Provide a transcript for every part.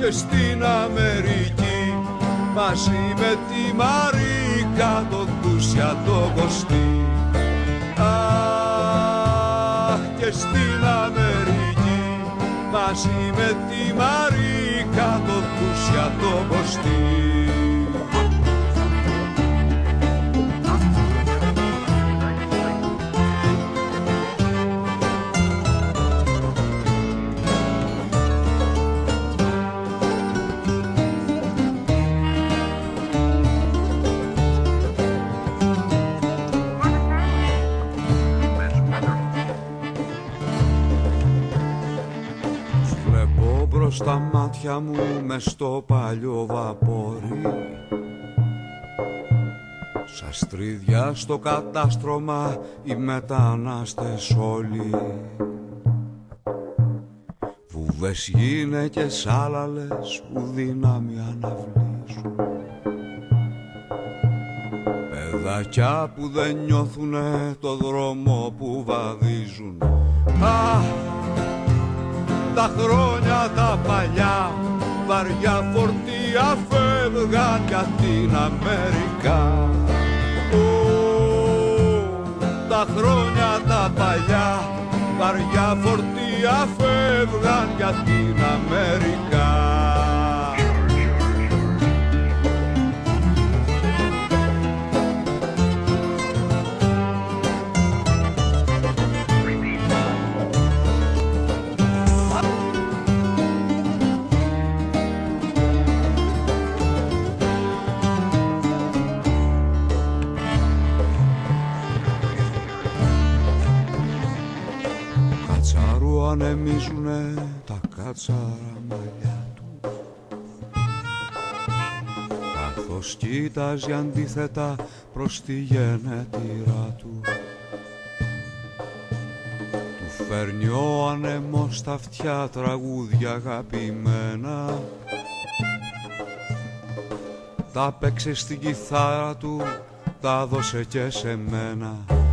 και στην Αμερική μαζί με τη Μαρίκα τον Τούσια τον Κωστή. Αχ, και στην Αμερική μαζί με τη Μαρίκα τον Τούσια τον Κωστή. Στα μάτια μου μες στο παλιό βαπόρι, σαν στρίδια στο κατάστρωμα οι μετανάστες όλοι. Βουβές γυναίκες άλλαλες που δύναμη αναβλήσουν, παιδάκια που δεν νιώθουνε το δρόμο που βαδίζουν. Τα χρόνια τα παλιά βαριά φορτία φεύγαν για την Αμερικά. Τα χρόνια τα παλιά βαριά φορτία φεύγαν για την Αμερικά. Ανεμίζουνε τα κάτσαρα μαλλιά του, καθώς κοίταζε αντίθετα προς τη γενέτειρά του. Του φέρνει ο άνεμος στα αυτιά τραγούδια αγαπημένα, τα παίξε στην κιθάρα του, τα δώσε και σε μένα.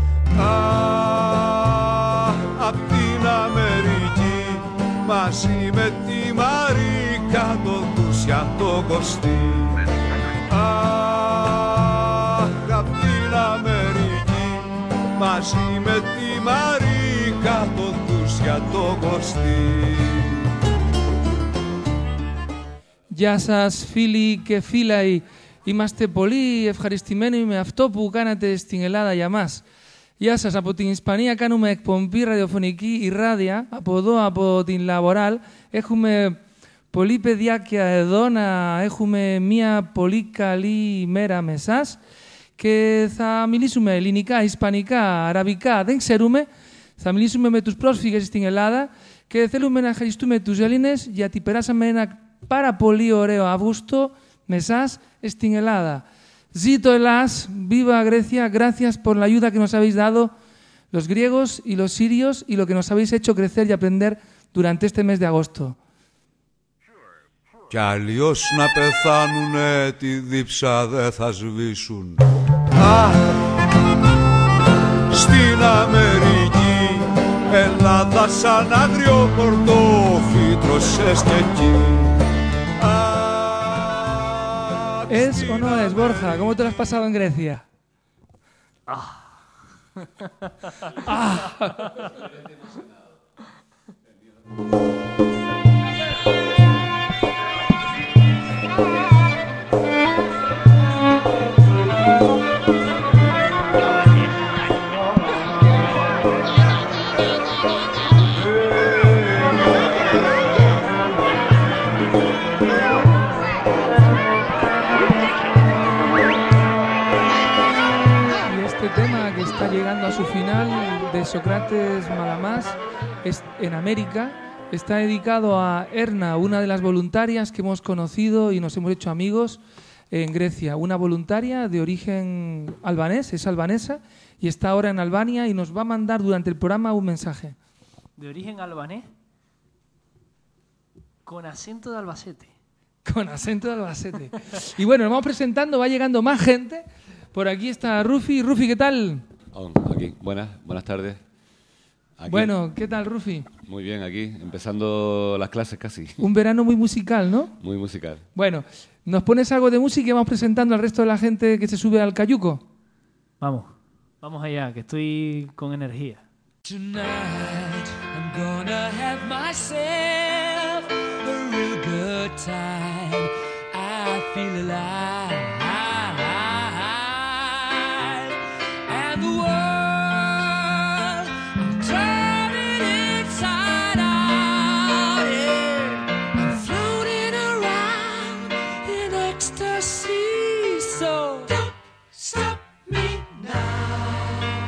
Απ' την Αμερική μαζί με τη Μαρίκα τον Τούσια τον Κωστή. Απ' την Αμερική μαζί με τη Μαρίκα τον Τούσια τον Κωστή. Γεια σας φίλοι και φίλοι, είμαστε πολύ ευχαριστημένοι με αυτό που κάνατε στην Ελλάδα για μας. Γεια σας, από την Ισπανία κάνουμε εκπομπή ραδιοφωνική η Ράδια, από εδώ, από την Λαβοράλ. Έχουμε πολλοί παιδιάκια εδώ, να έχουμε μια πολύ καλή ημέρα με εσάς και θα μιλήσουμε ελληνικά, ισπανικά, αραβικά, δεν ξέρουμε. Θα μιλήσουμε με τους πρόσφυγες στην Ελλάδα και θέλουμε να ευχαριστούμε τους Έλληνες γιατί περάσαμε ένα πάρα πολύ ωραίο Αύγουστο με εσάς στην Ελλάδα. Zito Elas, viva Grecia, gracias por la ayuda que nos habéis dado los griegos y los sirios y lo que nos habéis hecho crecer y aprender durante este mes de agosto. Κι αλλιώς να πεθάνουνε τη δίψα δεν θα σβήσουν. Στην Αμερική, Ελλάδα σαν άγριο κορτόφι τρωσες και εκεί. Es o no es, Borja, ¿cómo te lo has pasado en Grecia? Llegando a su final de Sócrates Malamás en América, está dedicado a Erna, una de las voluntarias que hemos conocido y nos hemos hecho amigos en Grecia, una voluntaria de origen albanés, es albanesa y está ahora en Albania y nos va a mandar durante el programa un mensaje. ¿De origen albanés? Con acento de Albacete. Con acento de Albacete. Y bueno, nos vamos presentando, va llegando más gente. Por aquí está Rufi. Rufi, ¿qué tal? Aquí. Buenas tardes. Aquí. Bueno, ¿qué tal, Rufi? Muy bien, aquí, empezando las clases casi. Un verano muy musical, ¿no? Muy musical. Bueno, ¿nos pones algo de música y vamos presentando al resto de la gente que se sube al cayuco? Vamos allá, que estoy con energía. Tonight I'm gonna have myself a real good time. I feel alive, and the world I'm turning inside out. Yeah. I'm floating around in ecstasy, so don't stop me now.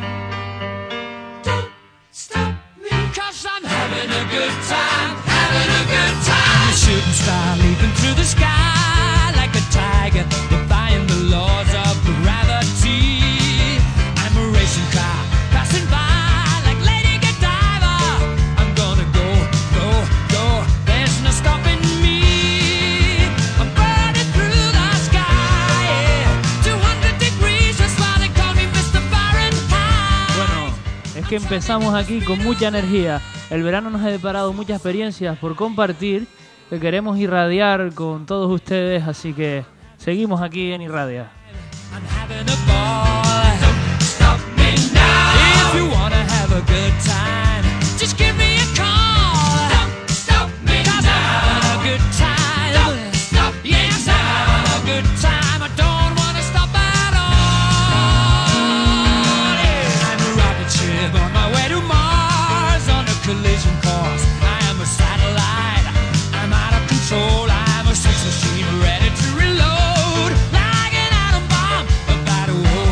Don't stop me, 'cause I'm having a good time, having a good time. A shooting star leaping through the sky like a tiger, defying the laws of gravity. I'm a racing car passing by like Lady Godiva. I'm gonna go, go, go. There's no stopping me. I'm burning through the sky, yeah. 200 degrees, that's why they call me Mr. Fahrenheit. Bueno, es que empezamos aquí con mucha energía. El verano nos ha deparado muchas experiencias por compartir que queremos irradiar con todos ustedes, así que seguimos aquí en Irradia. I'm having a ball. Don't stop me now. If you wanna have a good time, just give me a call. Don't stop me now. I'm having a good time. Don't stop me now. Yes, I'm having a good time. I don't wanna stop at all. Yeah. I'm a rocket ship on my way to Mars on a collision course. I am a satellite. I'm out of control. I'm a sex machine ready to reload. Like an atom bomb about to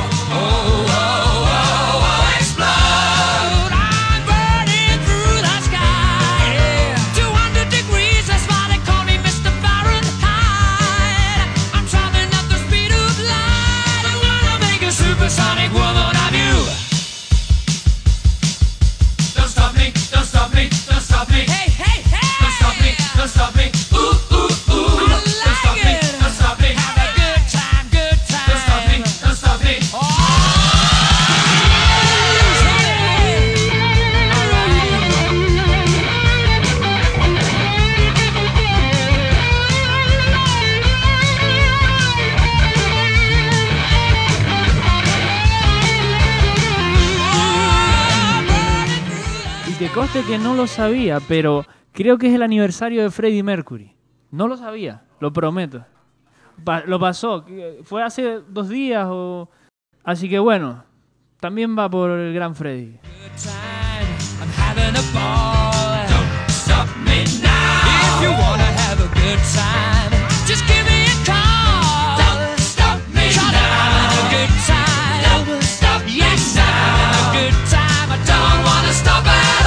explode. I'm burning through the sky. Yeah. 200 degrees, that's why they call me Mr. Fahrenheit. I'm traveling at the speed of light. I wanna make a supersonic woman of you. Don't stop me, don't stop me, don't stop me. Hey, hey, hey! Don't stop me, don't stop me. Ooh, ooh, ooh. Don't stop me, don't stop me. Have a good time, good time. Don't stop me, don't stop me. Oh! Y que conste que no lo sabía, pero creo que es el aniversario de Freddie Mercury. No lo sabía, lo prometo. Lo pasó, fue hace 2 días o... Así que bueno, también va por el gran Freddie. Good time. I'm having a ball. Don't stop me now. If you wanna have a good time, just give me a call. Don't stop me now. I'm having a good time. Don't stop me now. Yes, I'm having a good time. I don't wanna stop at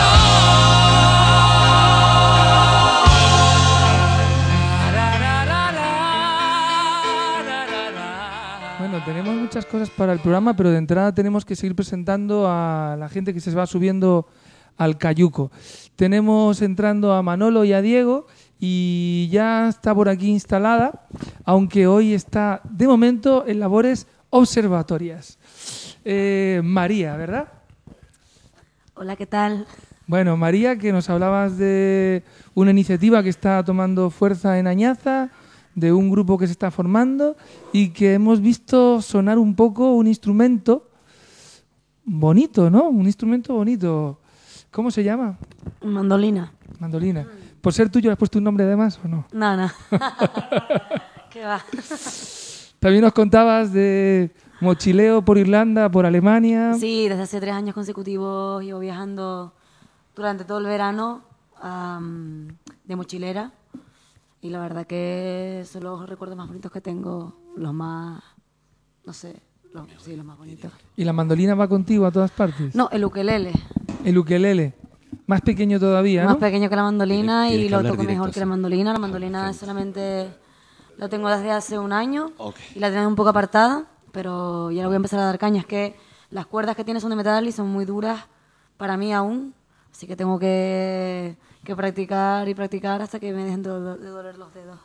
all. Bueno, tenemos muchas cosas para el programa, pero de entrada tenemos que seguir presentando a la gente que se va subiendo al cayuco. Tenemos entrando a Manolo y a Diego y ya está por aquí instalada, aunque hoy está de momento en labores observatorias. María, ¿verdad? Hola, ¿qué tal? Bueno, María, que nos hablabas de una iniciativa que está tomando fuerza en Añaza, de un grupo que se está formando y que hemos visto sonar un poco un instrumento bonito, ¿no? Un instrumento bonito. ¿Cómo se llama? Mandolina. Mandolina. ¿Por ser tuyo le has puesto un nombre además o no? No, no. ¿Qué va? También nos contabas de mochileo por Irlanda, por Alemania. Sí, desde hace 3 años consecutivos llevo viajando durante todo el verano de mochilera. Y la verdad que son los recuerdos más bonitos que tengo, los más, no sé, los más bonitos. ¿Y la mandolina va contigo a todas partes? No, el ukelele. El ukelele. Más pequeño todavía, ¿no? Más pequeño que la mandolina Tienes y que lo hablar toco directo, mejor que sí. la mandolina. La mandolina solamente la tengo desde hace 1 año Ok. y la tengo un poco apartada, pero ya la voy a empezar a dar caña. Es que las cuerdas que tiene son de metal y son muy duras para mí aún, así que tengo que practicar y practicar hasta que me dejen de doler los dedos.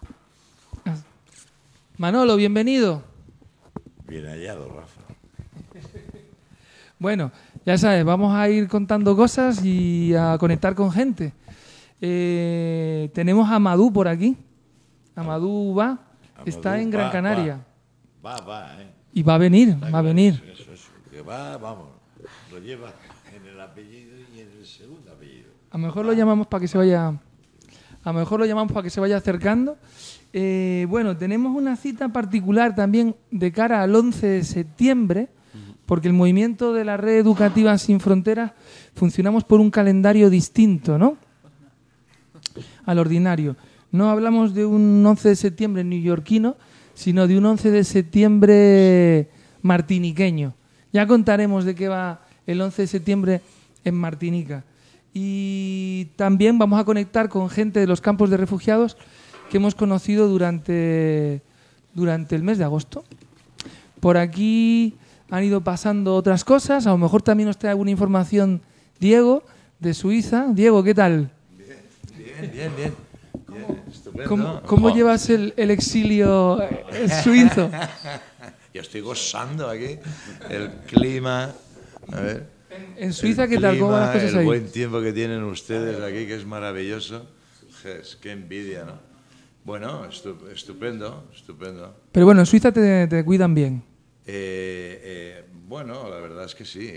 Manolo, bienvenido. Bien hallado, Rafa. Bueno, Ya sabes, vamos a ir contando cosas y a conectar con gente. Tenemos a Amadou por aquí. Amadou va, está en Gran Canaria. Va, Y va a venir, va a venir. Eso, que va, vamos, lo lleva en el apellido y en el segundo apellido. A lo mejor lo llamamos para que se vaya. A lo mejor lo llamamos para que se vaya acercando. Bueno, tenemos una cita particular también de cara al 11 de septiembre, porque el movimiento de la Red Educativa Sin Fronteras funcionamos por un calendario distinto, ¿no? Al ordinario. No hablamos de un 11 de septiembre neoyorquino, sino de un 11 de septiembre martiniqueño. Ya contaremos de qué va el 11 de septiembre en Martinica. Y también vamos a conectar con gente de los campos de refugiados que hemos conocido durante el mes de agosto. Por aquí han ido pasando otras cosas. A lo mejor también nos trae alguna información Diego, de Suiza. Diego, ¿qué tal? Bien. Estupendo. ¿Cómo llevas el exilio suizo? Yo estoy gozando aquí el clima. A ver. En Suiza, ¿qué tal? ¿Cómo van las cosas el ahí? buen tiempo que tienen ustedes aquí, que es maravilloso. Qué envidia, ¿no? Bueno, estupendo. Pero bueno, en Suiza te cuidan bien. Bueno, la verdad es que sí.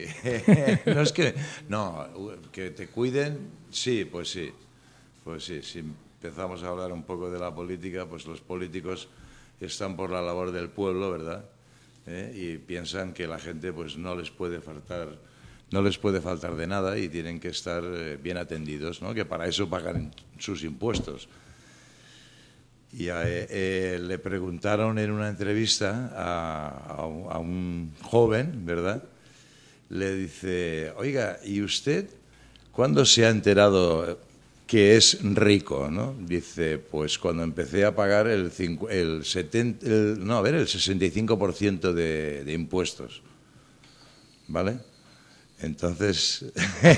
Que te cuiden, sí, pues sí. Si empezamos a hablar un poco de la política, pues los políticos están por la labor del pueblo, ¿verdad? Y piensan que la gente pues no les puede faltar de nada y tienen que estar bien atendidos, ¿no? Que para eso pagan sus impuestos. Y le preguntaron en una entrevista a un joven, ¿verdad? Le dice, oiga, ¿y usted cuándo se ha enterado que es rico, ¿no? Dice, pues cuando empecé a pagar el 65% de impuestos, ¿vale? Entonces,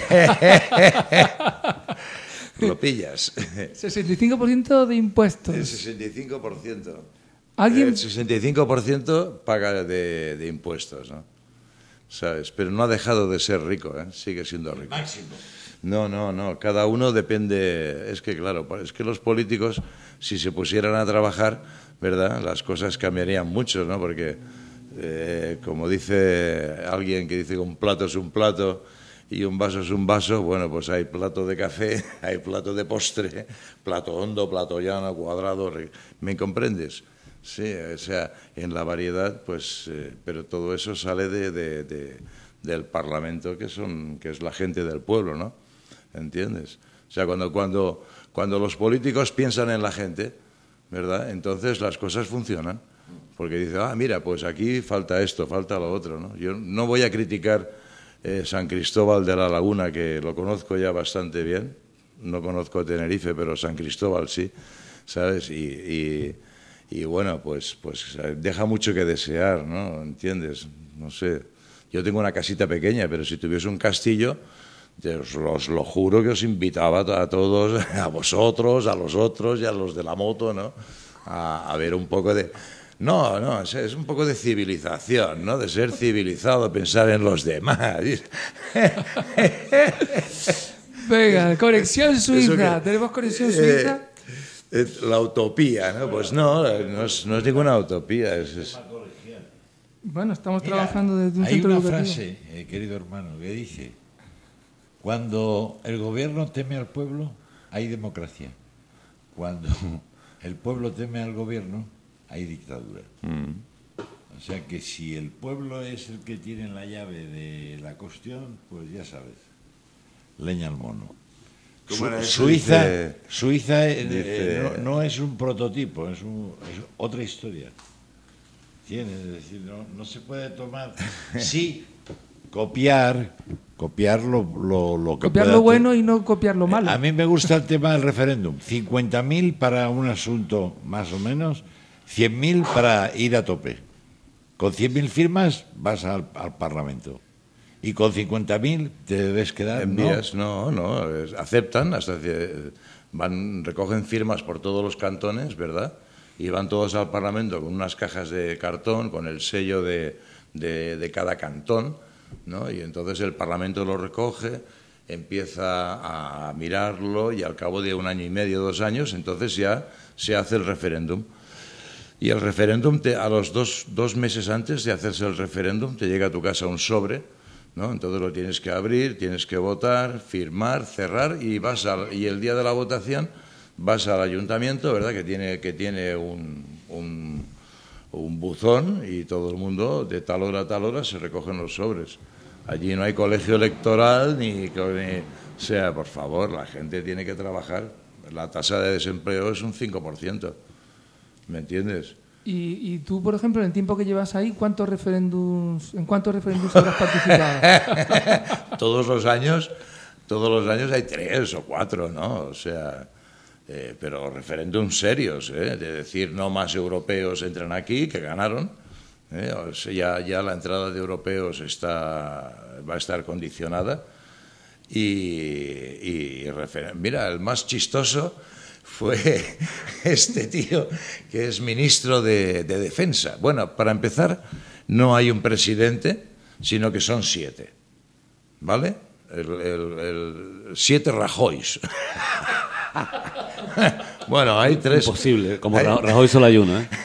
lo pillas. 65% de impuestos. El 65%. ¿Alguien? El 65% paga de impuestos, ¿no? ¿Sabes? Pero no ha dejado de ser rico, ¿eh? Sigue siendo rico. El máximo. No. Cada uno depende. Es que, claro, es que los políticos, si se pusieran a trabajar, ¿verdad? Las cosas cambiarían mucho, ¿no? Porque, como dice alguien que dice que un plato es un plato y un vaso es un vaso, bueno, pues hay plato de café, hay plato de postre, plato hondo, plato llano, cuadrado. ¿Me comprendes? Sí, o sea, en la variedad, pues, pero todo eso sale del Parlamento, que es la gente del pueblo, ¿no? ¿Entiendes? O sea, cuando los políticos piensan en la gente, ¿verdad? Entonces las cosas funcionan. Porque dicen, mira, pues aquí falta esto, falta lo otro, ¿no? Yo no voy a criticar San Cristóbal de la Laguna, que lo conozco ya bastante bien. No conozco Tenerife, pero San Cristóbal sí, ¿sabes? Y bueno, pues deja mucho que desear, ¿no? ¿Entiendes? No sé. Yo tengo una casita pequeña, pero si tuviese un castillo, os lo juro que os invitaba a todos, a vosotros, a los otros y a los de la moto, ¿no? A ver un poco de... No, es un poco de civilización, ¿no? De ser civilizado, pensar en los demás. Venga, conexión suiza. ¿Tenemos conexión suiza? La utopía, ¿no? Pues no es ninguna utopía. Bueno, estamos trabajando desde un hay centro una educativo. frase, querido hermano, que dice: cuando el gobierno teme al pueblo, hay democracia. Cuando el pueblo teme al gobierno, hay dictadura. O sea que si el pueblo es el que tiene la llave de la cuestión, pues ya sabes, leña al mono. Suiza no es un prototipo, es otra historia. Es decir, no se puede tomar. Sí, copiar lo que Copiar lo bueno y no copiar lo malo. A mí me gusta el tema del referéndum. 50.000 para un asunto más o menos, 100.000 para ir a tope. Con 100.000 firmas vas al Parlamento. Y con 50.000 te debes quedar. Envías, no, aceptan, recogen firmas por todos los cantones, ¿verdad? Y van todos al Parlamento con unas cajas de cartón, con el sello de cada cantón, ¿no? Y entonces el Parlamento lo recoge, empieza a mirarlo y al cabo de 1 año y medio, 2 años, entonces ya se hace el referéndum. Y el referéndum, a los dos meses antes de hacerse el referéndum, te llega a tu casa un sobre, ¿no? Entonces lo tienes que abrir, tienes que votar, firmar, cerrar y y el día de la votación vas al ayuntamiento, ¿verdad? Que tiene un buzón y todo el mundo de tal hora a tal hora se recogen los sobres. Allí no hay colegio electoral o sea, por favor, la gente tiene que trabajar. La tasa de desempleo es un 5%. ¿Me entiendes? Y tú, por ejemplo, en el tiempo que llevas ahí, ¿en cuántos referéndums habrás participado? Todos los años hay 3 o 4, ¿no? O sea, pero referéndums serios, de decir no más europeos entran aquí, que ganaron. O sea, ya la entrada de europeos va a estar condicionada. Mira, el más chistoso fue este tío que es ministro de Defensa. Bueno, para empezar, no hay un presidente, sino que son 7, ¿vale? 7 Rajoys. Bueno, hay 3. Imposible, como Rajoy solo hay uno, ¿eh?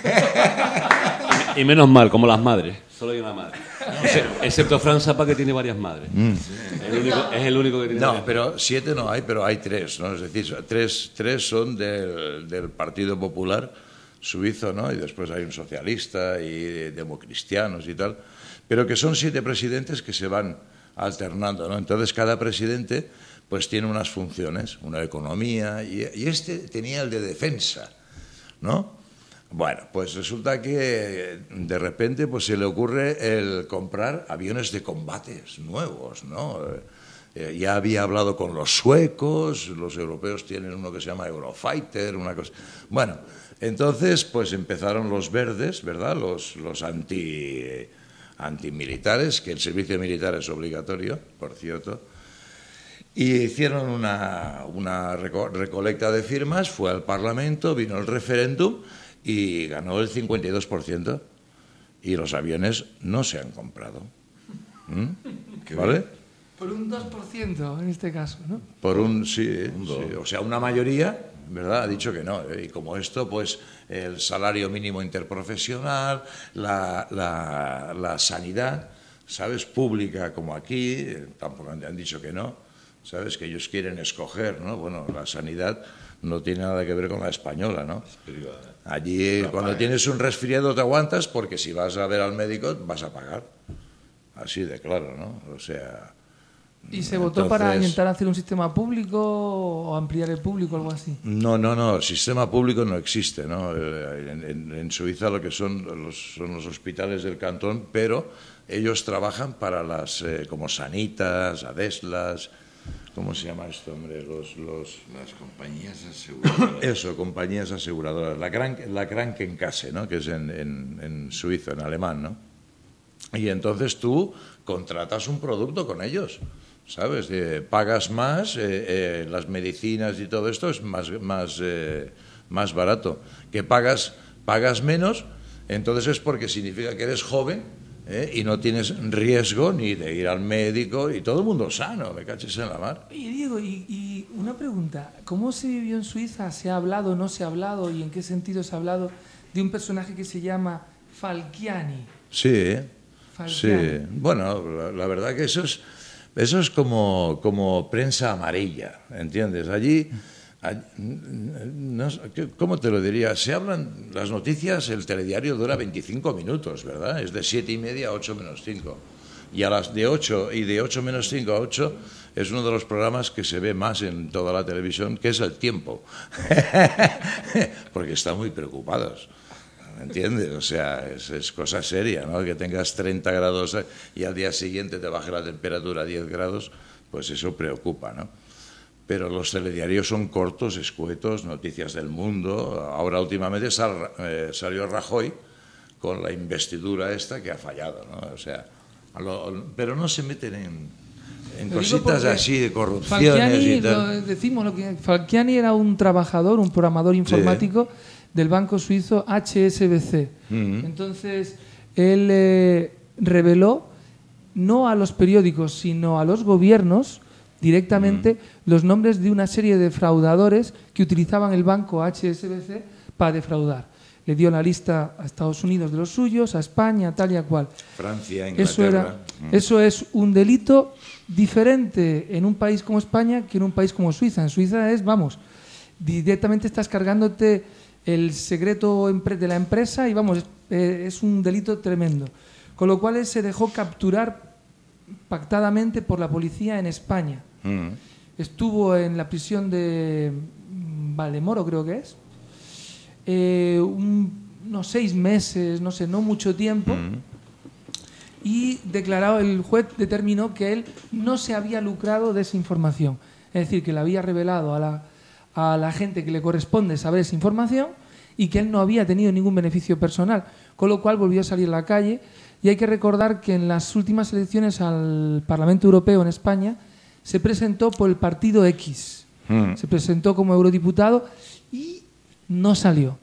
Y menos mal, como las madres, solo hay una madre. Excepto Fran Zappa, que tiene varias madres. Es el único que tiene varias. No, pero 7 no hay, pero hay 3, ¿no? Es decir, 3 son del Partido Popular suizo, ¿no? Y después hay un socialista y democristianos y tal, pero que son 7 presidentes que se van alternando, ¿no? Entonces cada presidente pues tiene unas funciones, una de economía y este tenía el de defensa, ¿no? Bueno, pues resulta que de repente pues se le ocurre el comprar aviones de combates nuevos, ¿no? Ya había hablado con los suecos, los europeos tienen uno que se llama Eurofighter, una cosa. Bueno, entonces pues empezaron los verdes, ¿verdad? Los antimilitares, que el servicio militar es obligatorio, por cierto. Y hicieron una recolecta de firmas, fue al Parlamento, vino el referéndum y ganó el 52%. Y los aviones no se han comprado. ¿Vale? Por un 2% en este caso, ¿no? Sí. O sea, una mayoría, ¿verdad?, ha dicho que no. Y como esto, pues el salario mínimo interprofesional, la sanidad, ¿sabes?, pública como aquí, tampoco han dicho que no, ¿sabes?, que ellos quieren escoger, ¿no? Bueno, la sanidad no tiene nada que ver con la española, ¿no? Allí, cuando tienes un resfriado te aguantas porque si vas a ver al médico vas a pagar. Así de claro, ¿no? O sea... ¿Y se votó para intentar hacer un sistema público o ampliar el público o algo así? No, el sistema público no existe, ¿no? En Suiza lo que son los hospitales del cantón, pero ellos trabajan para las como Sanitas, Adeslas, ¿cómo se llama esto, hombre? Las compañías aseguradoras. Eso, compañías aseguradoras. La Krankenkasse, ¿no? Que es en suizo, en alemán, ¿no? Y entonces tú contratas un producto con ellos, ¿sabes? Pagas más, las medicinas y todo esto es más barato. Que pagas menos, entonces es porque significa que eres joven, y no tienes riesgo ni de ir al médico y todo el mundo sano, me caches en la mar. Oye, Diego, y una pregunta, ¿cómo se vivió en Suiza? ¿Se ha hablado, no se ha hablado y en qué sentido se ha hablado de un personaje que se llama Falciani? Sí, Falciani. Sí. Bueno, la verdad que eso es como prensa amarilla, ¿entiendes? Allí, no, ¿cómo te lo diría? Se hablan las noticias, el telediario dura 25 minutos, ¿verdad? Es de 7:30 a 8 menos 5. Y a las de 8 menos 5 a 8 es uno de los programas que se ve más en toda la televisión, que es El Tiempo. Porque están muy preocupados. ¿Me entiendes? O sea, es cosa seria, ¿no? Que tengas 30 grados y al día siguiente te baje la temperatura a 10 grados, pues eso preocupa, ¿no? Pero los telediarios son cortos, escuetos, noticias del mundo. Ahora últimamente salió Rajoy con la investidura esta que ha fallado, ¿no? O sea, pero no se meten en cositas así de corrupciones y tal. Falciani era un trabajador, un programador informático, sí, del banco suizo HSBC. Entonces, él reveló no a los periódicos, sino a los gobiernos directamente los nombres de una serie de defraudadores que utilizaban el banco HSBC para defraudar. Le dio la lista a Estados Unidos de los suyos, a España, tal y a cual. Francia, Inglaterra. Eso es un delito diferente en un país como España que en un país como Suiza. En Suiza es, vamos, directamente estás cargándote el secreto de la empresa y, vamos, es un delito tremendo. Con lo cual él se dejó capturar pactadamente por la policía en España. Estuvo en la prisión de Valdemoro, creo que es. Unos 6 meses, no sé, no mucho tiempo. Y el juez determinó que él no se había lucrado de esa información. Es decir, que le había revelado a la gente que le corresponde saber esa información y que él no había tenido ningún beneficio personal. Con lo cual volvió a salir a la calle. Y hay que recordar que en las últimas elecciones al Parlamento Europeo en España se presentó por el partido X. Se presentó como eurodiputado y no salió.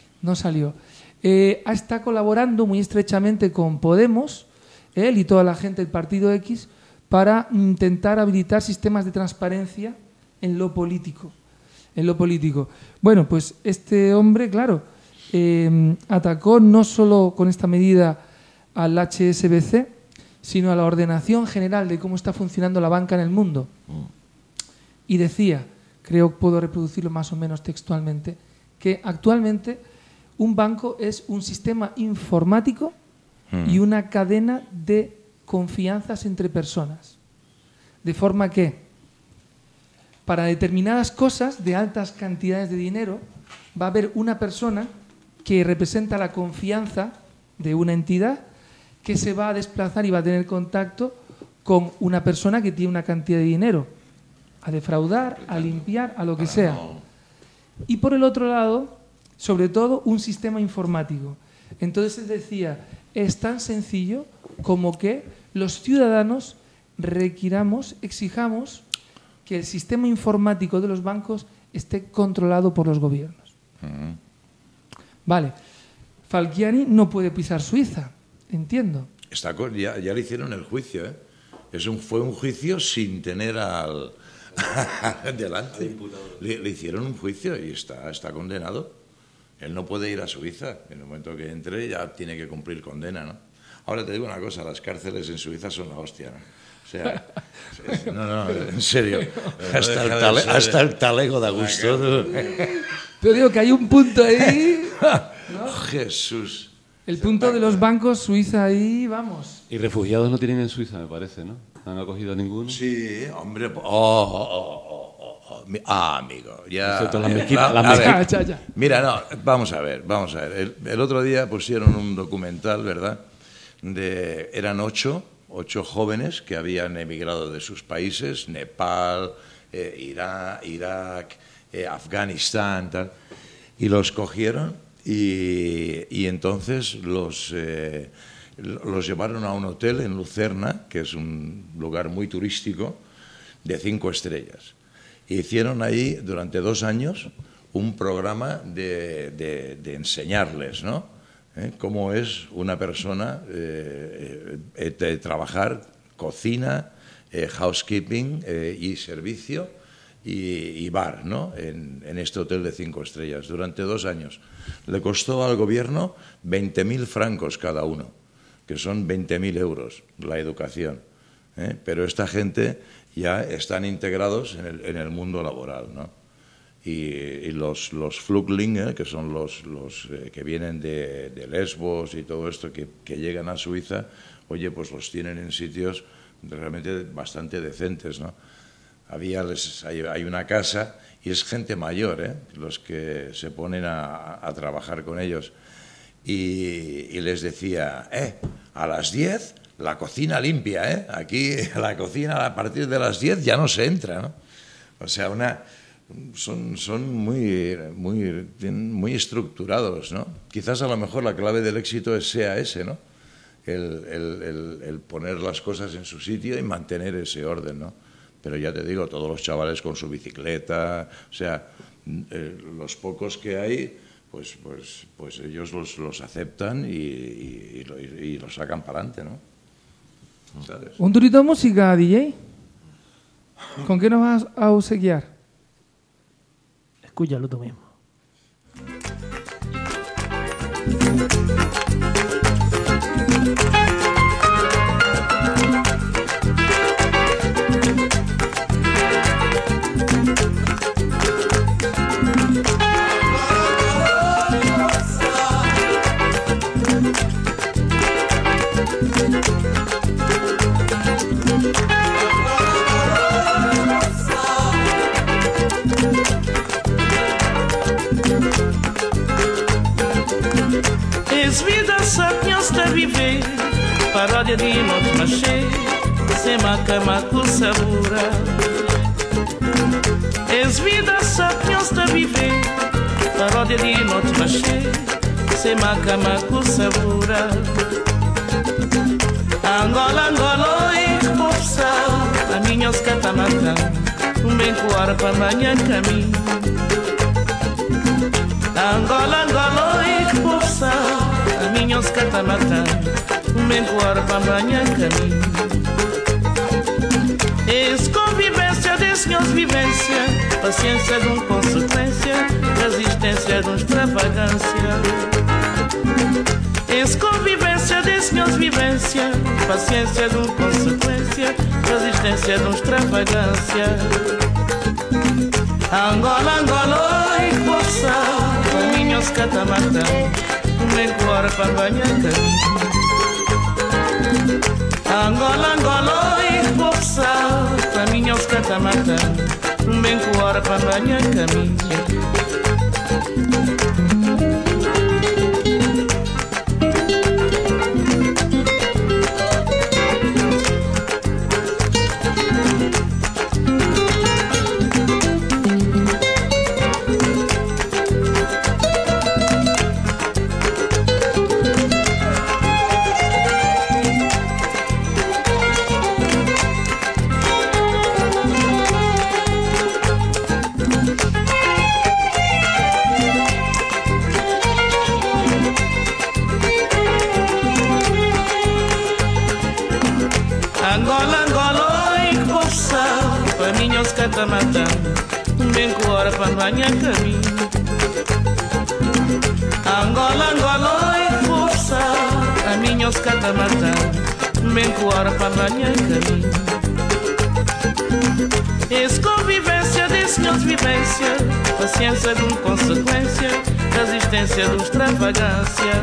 Está colaborando muy estrechamente con Podemos, él y toda la gente del partido X, para intentar habilitar sistemas de transparencia en lo político. Bueno, pues este hombre, claro, atacó no solo con esta medida al HSBC, sino a la ordenación general de cómo está funcionando la banca en el mundo. Y decía, creo que puedo reproducirlo más o menos textualmente, que actualmente un banco es un sistema informático y una cadena de confianzas entre personas. De forma que, para determinadas cosas de altas cantidades de dinero, va a haber una persona que representa la confianza de una entidad que se va a desplazar y va a tener contacto con una persona que tiene una cantidad de dinero, a defraudar, a limpiar, a lo que sea. Y por el otro lado, sobre todo, un sistema informático. Entonces él decía, es tan sencillo como que los ciudadanos exijamos que el sistema informático de los bancos esté controlado por los gobiernos. Vale, Falciani no puede pisar Suiza, entiendo. Ya le hicieron el juicio, ¿eh? Fue un juicio sin tener al delante. Le hicieron un juicio y está condenado. Él no puede ir a Suiza. En el momento que entre ya tiene que cumplir condena, ¿no? Ahora te digo una cosa, las cárceles en Suiza son la hostia, ¿no? O sea, no, en serio. Hasta el talego da gusto. Pero digo que hay un punto ahí, ¿no? Jesús. El punto de los bancos Suiza ahí, vamos. Y refugiados no tienen en Suiza, me parece, ¿no? ¿No han acogido a ninguno? Sí, hombre. Amigo. Ya. Excepto las mezquitas. Mira, no, vamos a ver. El otro día pusieron un documental, ¿verdad? Eran 8 jóvenes que habían emigrado de sus países, Nepal, Irak, Afganistán, tal, y los cogieron y entonces los llevaron a un hotel en Lucerna, que es un lugar muy turístico, de 5 estrellas. E hicieron ahí durante 2 años un programa de enseñarles, ¿no? Cómo es una persona de trabajar, cocina, housekeeping y servicio y bar, ¿no? En este hotel de 5 estrellas durante 2 años. Le costó al gobierno 20.000 francos cada uno, que son 20.000 euros la educación. Pero esta gente ya están integrados en el mundo laboral, ¿no? Y los Flüchtlinge, que son los que vienen de Lesbos y todo esto, que llegan a Suiza, oye, pues los tienen en sitios realmente bastante decentes, ¿no? Hay una casa y es gente mayor, los que se ponen a trabajar con ellos. Y les decía, a las 10 la cocina limpia, aquí la cocina a partir de las 10 ya no se entra, ¿no? O sea, son muy estructurados, ¿no? Quizás a lo mejor la clave del éxito sea ese, ¿no? El poner las cosas en su sitio y mantener ese orden, ¿no? Pero ya te digo, todos los chavales con su bicicleta, o sea, los pocos que hay, pues ellos los aceptan y los sacan para adelante, ¿no? ¿sabes? Un turito de música, DJ. ¿Con qué nos vas a obsequiar? Escúchalo tú mismo. És vida sapiens de viver, paródia de noite nascer, sem cama com sabura. És vida sapiens de viver, paródia de noite nascer, sem cama com sabura. Angola, Angola, e popsal, a minha os catamatã, bem coar para manhã caminho. Angola, Angola, e popsal, a minha os catamatã, bem coar para manhã caminho. És convivência de senhores vivência, paciência de consequência, resistência de extravagância. És convivência de senhores vivência, paciência de consequência, resistência de extravagância. Angola, Angola, e força, caminhos catamatã, nem cor para banhar caminho. Angola, Angola, e força, caminhos catamatã, nem cor para banhar caminho. Angola, Angola, e força, caminhos catamatã, bem cor para banhar caminho. Angola, Angola, e força, caminhos catamatã, bem cor para banhar caminho. És convivência de senhores vivência, paciência de consequência, resistência de extravagância.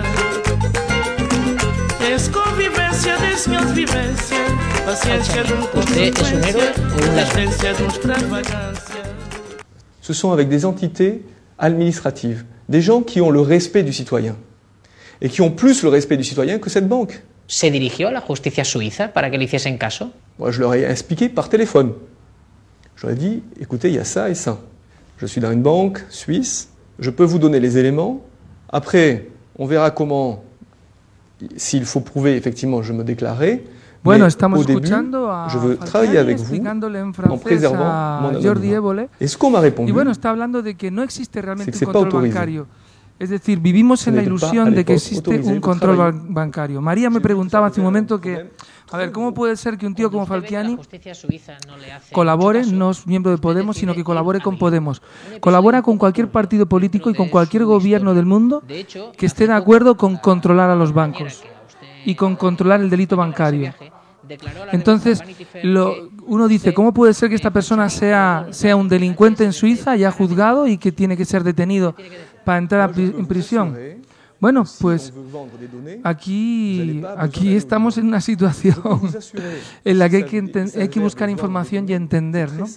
És convivência de senhores vivência, paciência de consequência, resistência de extravagância. Ce sont avec des entités administratives, des gens qui ont le respect du citoyen et qui ont plus le respect du citoyen que cette banque. ¿Se dirigió a la justicia suiza para que le hiciesen caso? Moi, je leur ai expliqué par téléphone. Je leur ai dit, écoutez, il y a ça et ça. Je suis dans une banque suisse, je peux vous donner les éléments. Après, on verra comment, s'il faut prouver, effectivement, je me déclarerai. Bueno, Mais estamos au début, escuchando a je veux Falciani travailler avec vous explicándole en en francés préservant a mon Jordi anonymat. Évole. Et ce qu'on m'a répondu, Y bueno, está hablando de que no existe realmente C'est que un c'est pas control autorisé. bancario. Es decir, vivimos en la Ce n'était pas, ilusión à de que l'époque, existe autorisé un pour control travailler. bancario. María me preguntaba hace un momento que, a ver, ¿cómo puede ser que un tío como Falciani colabore, no es miembro de Podemos, sino que colabore con Podemos? Colabora con cualquier partido político y con cualquier gobierno del mundo que esté de acuerdo con controlar a los bancos y con controlar el delito bancario. Entonces, uno dice, ¿cómo puede ser que esta persona sea un delincuente en Suiza, ya juzgado y que tiene que ser detenido para entrar en prisión? Bueno, pues aquí estamos en una situación en la que hay que buscar información y entender, ¿no?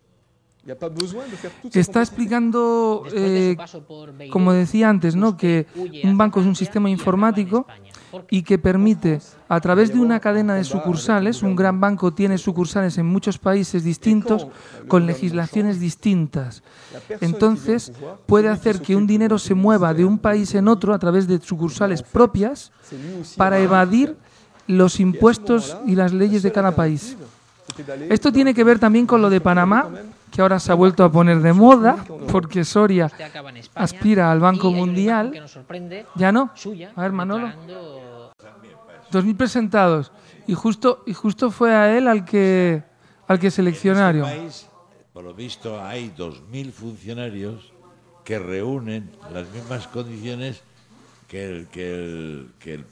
Está explicando, como decía antes, ¿no?, que un banco es un sistema informático y que permite, a través de una cadena de sucursales, un gran banco tiene sucursales en muchos países distintos con legislaciones distintas. Entonces, puede hacer que un dinero se mueva de un país en otro a través de sucursales propias para evadir los impuestos y las leyes de cada país. Esto tiene que ver también con lo de Panamá, que ahora se ha vuelto a poner de moda, porque Soria aspira al Banco Mundial. ¿Ya no? A ver, Manolo. 2.000 presentados. Y justo fue a él al que seleccionaron. En este país, por lo visto, hay 2.000 funcionarios que reúnen las mismas condiciones que el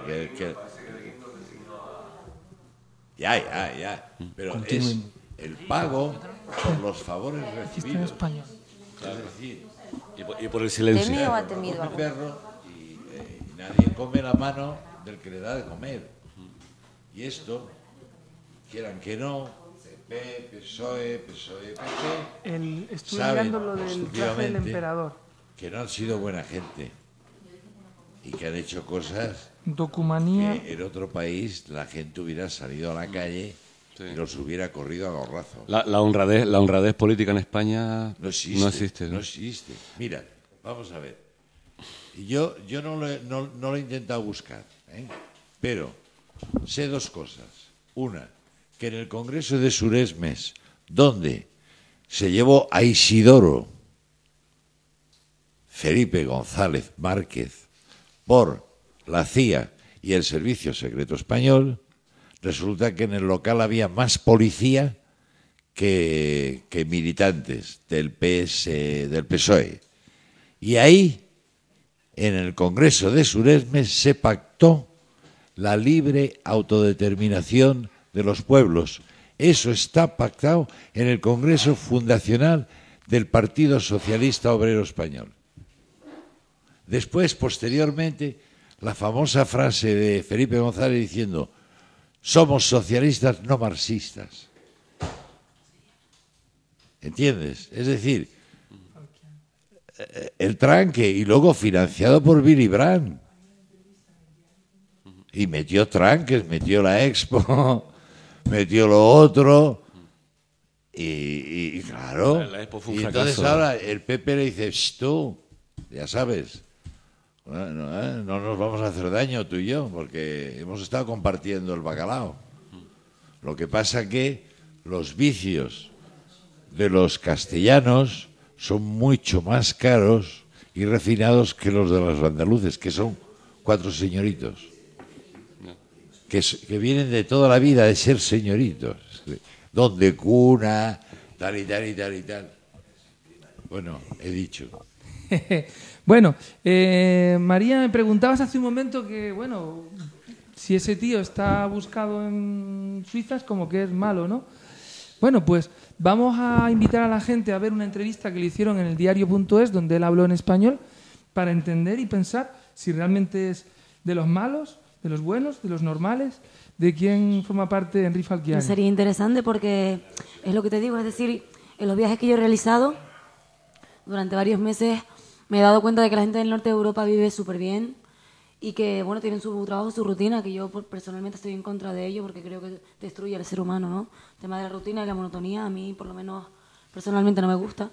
ya. Pero es el pago por los favores recibidos. Es decir, y por el silencio. ¿Teme o ha temido un algo? perro y nadie come la mano del que le da de comer. Y esto, quieran que no, CP, PSOE, Estuve saben mirando lo del traje del emperador. que no han sido buena gente y que han hecho cosas Documanía. que en otro país la gente hubiera salido a la calle y los hubiera corrido a gorrazos. La honradez política en España No existe. ¿no? No existe. Mira, vamos a ver. Yo no lo he intentado buscar, ¿eh? Pero sé dos cosas. Una, que en el Congreso de Suresmes, donde se llevó a Isidoro Felipe González Márquez por la CIA y el Servicio Secreto Español, resulta que en el local había más policía que militantes del PSOE. Y ahí, en el Congreso de Suresmes, se pactó la libre autodeterminación de los pueblos. Eso está pactado en el Congreso Fundacional del Partido Socialista Obrero Español. Después, posteriormente, la famosa frase de Felipe González diciendo: somos socialistas, no marxistas. ¿Entiendes? Es decir, el tranque, y luego financiado por Willy Brandt. Y metió tranques, metió la Expo, metió lo otro, y claro. La Expo fue un y entonces fracaso. ahora el PP le dice: "Shh, tú, ya sabes, no nos vamos a hacer daño tú y yo, porque hemos estado compartiendo el bacalao". Lo que pasa que los vicios de los castellanos son mucho más caros y refinados que los de los andaluces, que son 4 señoritos, que vienen de toda la vida de ser señoritos, donde cuna, tal y tal y tal y tal. Bueno, he dicho. Bueno, María, me preguntabas hace un momento que, bueno, si ese tío está buscado en Suiza es como que es malo, ¿no? Bueno, pues vamos a invitar a la gente a ver una entrevista que le hicieron en el diario.es, donde él habló en español, para entender y pensar si realmente es de los malos, de los buenos, de los normales, de quién forma parte Enric Falciani. Sería interesante porque es lo que te digo, es decir, en los viajes que yo he realizado durante varios meses me he dado cuenta de que la gente del norte de Europa vive súper bien y que, bueno, tienen su trabajo, su rutina, que yo personalmente estoy en contra de ello porque creo que destruye al ser humano, ¿no? El tema de la rutina y la monotonía a mí, por lo menos, personalmente no me gusta.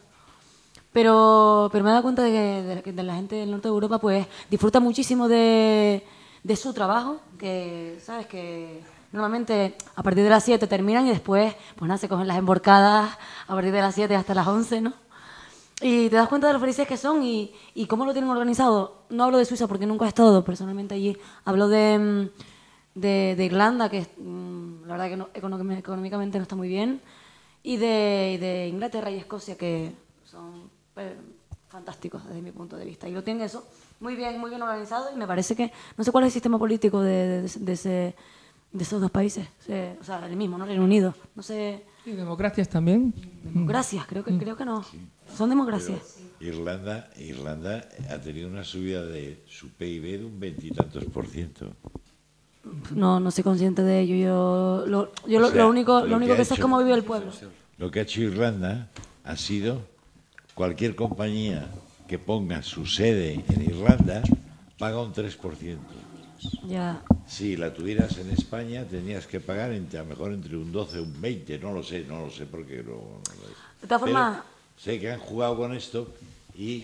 Pero me he dado cuenta de que la gente del norte de Europa pues disfruta muchísimo de su trabajo, que, ¿sabes? Que normalmente a partir de las 7 terminan y después, pues nada, se cogen las emborcadas a partir de las 7 hasta las 11, ¿no? Y te das cuenta de lo felices que son y cómo lo tienen organizado. No hablo de Suiza porque nunca he estado personalmente allí. Hablo de Irlanda, que la verdad que no, económicamente no está muy bien, y de Inglaterra y Escocia, que son fantásticos desde mi punto de vista. Y lo tienen eso muy bien organizado y me parece que... No sé cuál es el sistema político de esos dos países. O sea, el mismo, ¿no? Reino Unido. No sé... ¿Y democracias también? Democracias, creo que no. Sí. Son democracias. Irlanda ha tenido una subida de su PIB de un 20 y tantos %. No soy consciente de ello. Lo único que sé es cómo vive el pueblo. Lo que ha hecho Irlanda ha sido cualquier compañía que ponga su sede en Irlanda paga un 3%. Ya. Si la tuvieras en España tenías que pagar a lo mejor entre un 12 o un 20, no lo sé porque no de todas formas, sé que han jugado con esto y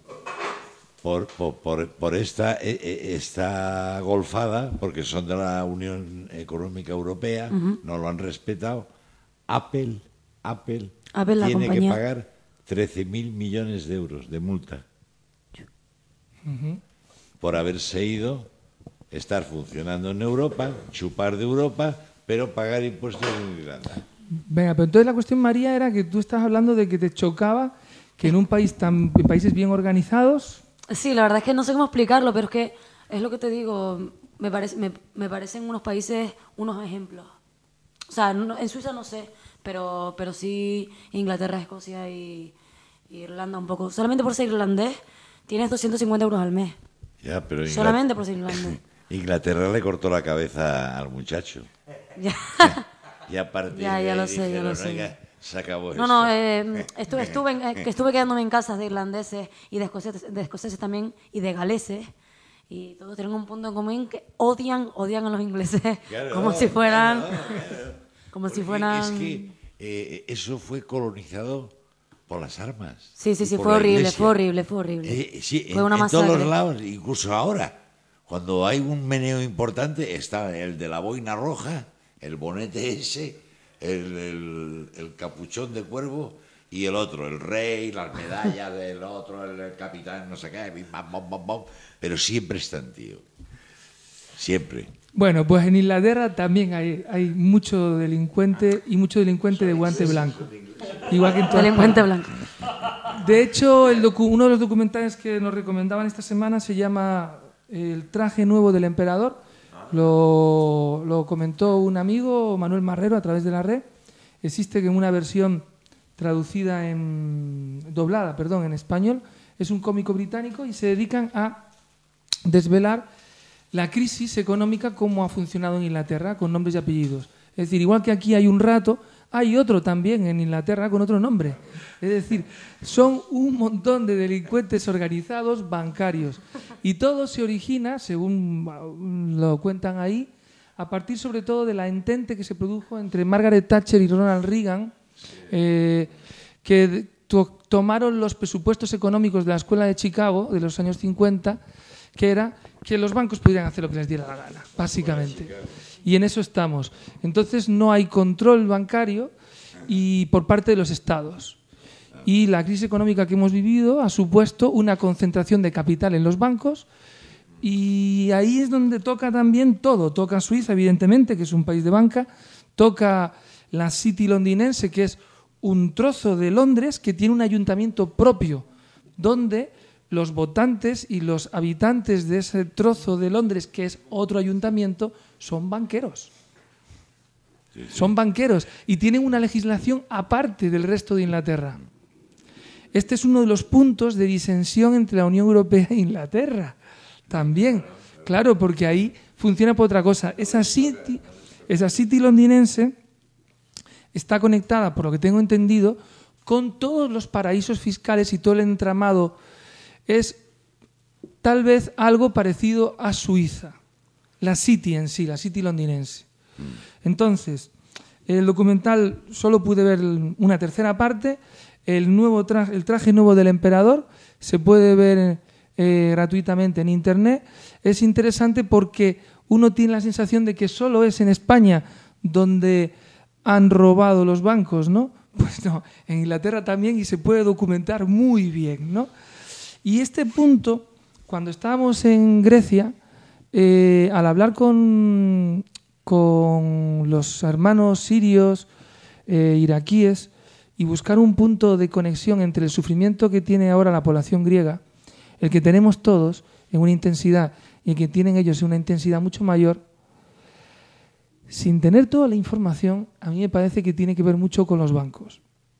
por esta golfada, porque son de la Unión Económica Europea, no lo han respetado. Apple tiene que pagar 13.000 millones de euros de multa por haberse ido estar funcionando en Europa, chupar de Europa, pero pagar impuestos en Irlanda. Venga, pero entonces la cuestión, María, era que tú estás hablando de que te chocaba que en países bien organizados... Sí, la verdad es que no sé cómo explicarlo, pero es que es lo que te digo, me parecen unos países, unos ejemplos. O sea, en Suiza no sé, pero sí Inglaterra, Escocia y Irlanda un poco. Solamente por ser irlandés tienes 250 euros al mes. Ya, pero solamente por ser irlandés. Inglaterra le cortó la cabeza al muchacho. Ya. Y a partir Ya de ahí lo sé, ya lo dijeron, sé. "Oiga, se acabó No, esto". estuve quedándome en casas de irlandeses y de escoceses también y de galeses, y todos tienen un punto en común que odian a los ingleses. Claro, como si fueran... claro. Como si Porque fueran... Es que eso fue colonizado por las armas. Sí, por fue la horrible, Iglesia. fue horrible. Sí, fue una en todos masacre. los lados, incluso ahora. Cuando hay un meneo importante, está el de la boina roja, el bonete ese, el capuchón de cuervo y el otro, el rey, las medallas del otro, el capitán, no sé qué, bim, bam, bam, bam, bam. Pero siempre están, tío. Siempre. Bueno, pues en Inglaterra también hay mucho delincuente y mucho delincuente de guante blanco. Igual que en todas Delincuente partes. blanco. De hecho, uno de los documentales que nos recomendaban esta semana se llama El traje nuevo del emperador. Lo comentó un amigo, Manuel Marrero, a través de la red. Existe en una versión doblada en español. Es un cómico británico y se dedican a desvelar la crisis económica, cómo ha funcionado en Inglaterra, con nombres y apellidos. Es decir, igual que aquí hay un rato, hay otro también en Inglaterra con otro nombre. Es decir, son un montón de delincuentes organizados bancarios. Y todo se origina, según lo cuentan ahí, a partir sobre todo de la entente que se produjo entre Margaret Thatcher y Ronald Reagan, que tomaron los presupuestos económicos de la Escuela de Chicago de los años 50, que era que los bancos pudieran hacer lo que les diera la gana, básicamente. Y en eso estamos. Entonces no hay control bancario y por parte de los estados. Y la crisis económica que hemos vivido ha supuesto una concentración de capital en los bancos, y ahí es donde toca también todo. Toca Suiza, evidentemente, que es un país de banca. Toca la City londinense, que es un trozo de Londres que tiene un ayuntamiento propio, donde los votantes y los habitantes de ese trozo de Londres, que es otro ayuntamiento, son banqueros. Sí. Son banqueros y tienen una legislación aparte del resto de Inglaterra. Este es uno de los puntos de disensión entre la Unión Europea e Inglaterra. También, claro, porque ahí funciona por otra cosa. Esa City londinense está conectada, por lo que tengo entendido, con todos los paraísos fiscales y todo el entramado. Es tal vez algo parecido a Suiza, la City en sí, la City londinense. Entonces, el documental solo pude ver una tercera parte. El traje nuevo del emperador se puede ver gratuitamente en internet. Es interesante porque uno tiene la sensación de que solo es en España donde han robado los bancos, ¿no? Pues no, en Inglaterra también, y se puede documentar muy bien, ¿no? Y este punto, cuando estábamos en Grecia, al hablar con los hermanos sirios, iraquíes, y buscar un punto de conexión entre el sufrimiento que tiene ahora la población griega, el que tenemos todos en una intensidad y el que tienen ellos en una intensidad mucho mayor, sin tener toda la información, a mí me parece que tiene que ver mucho con los bancos.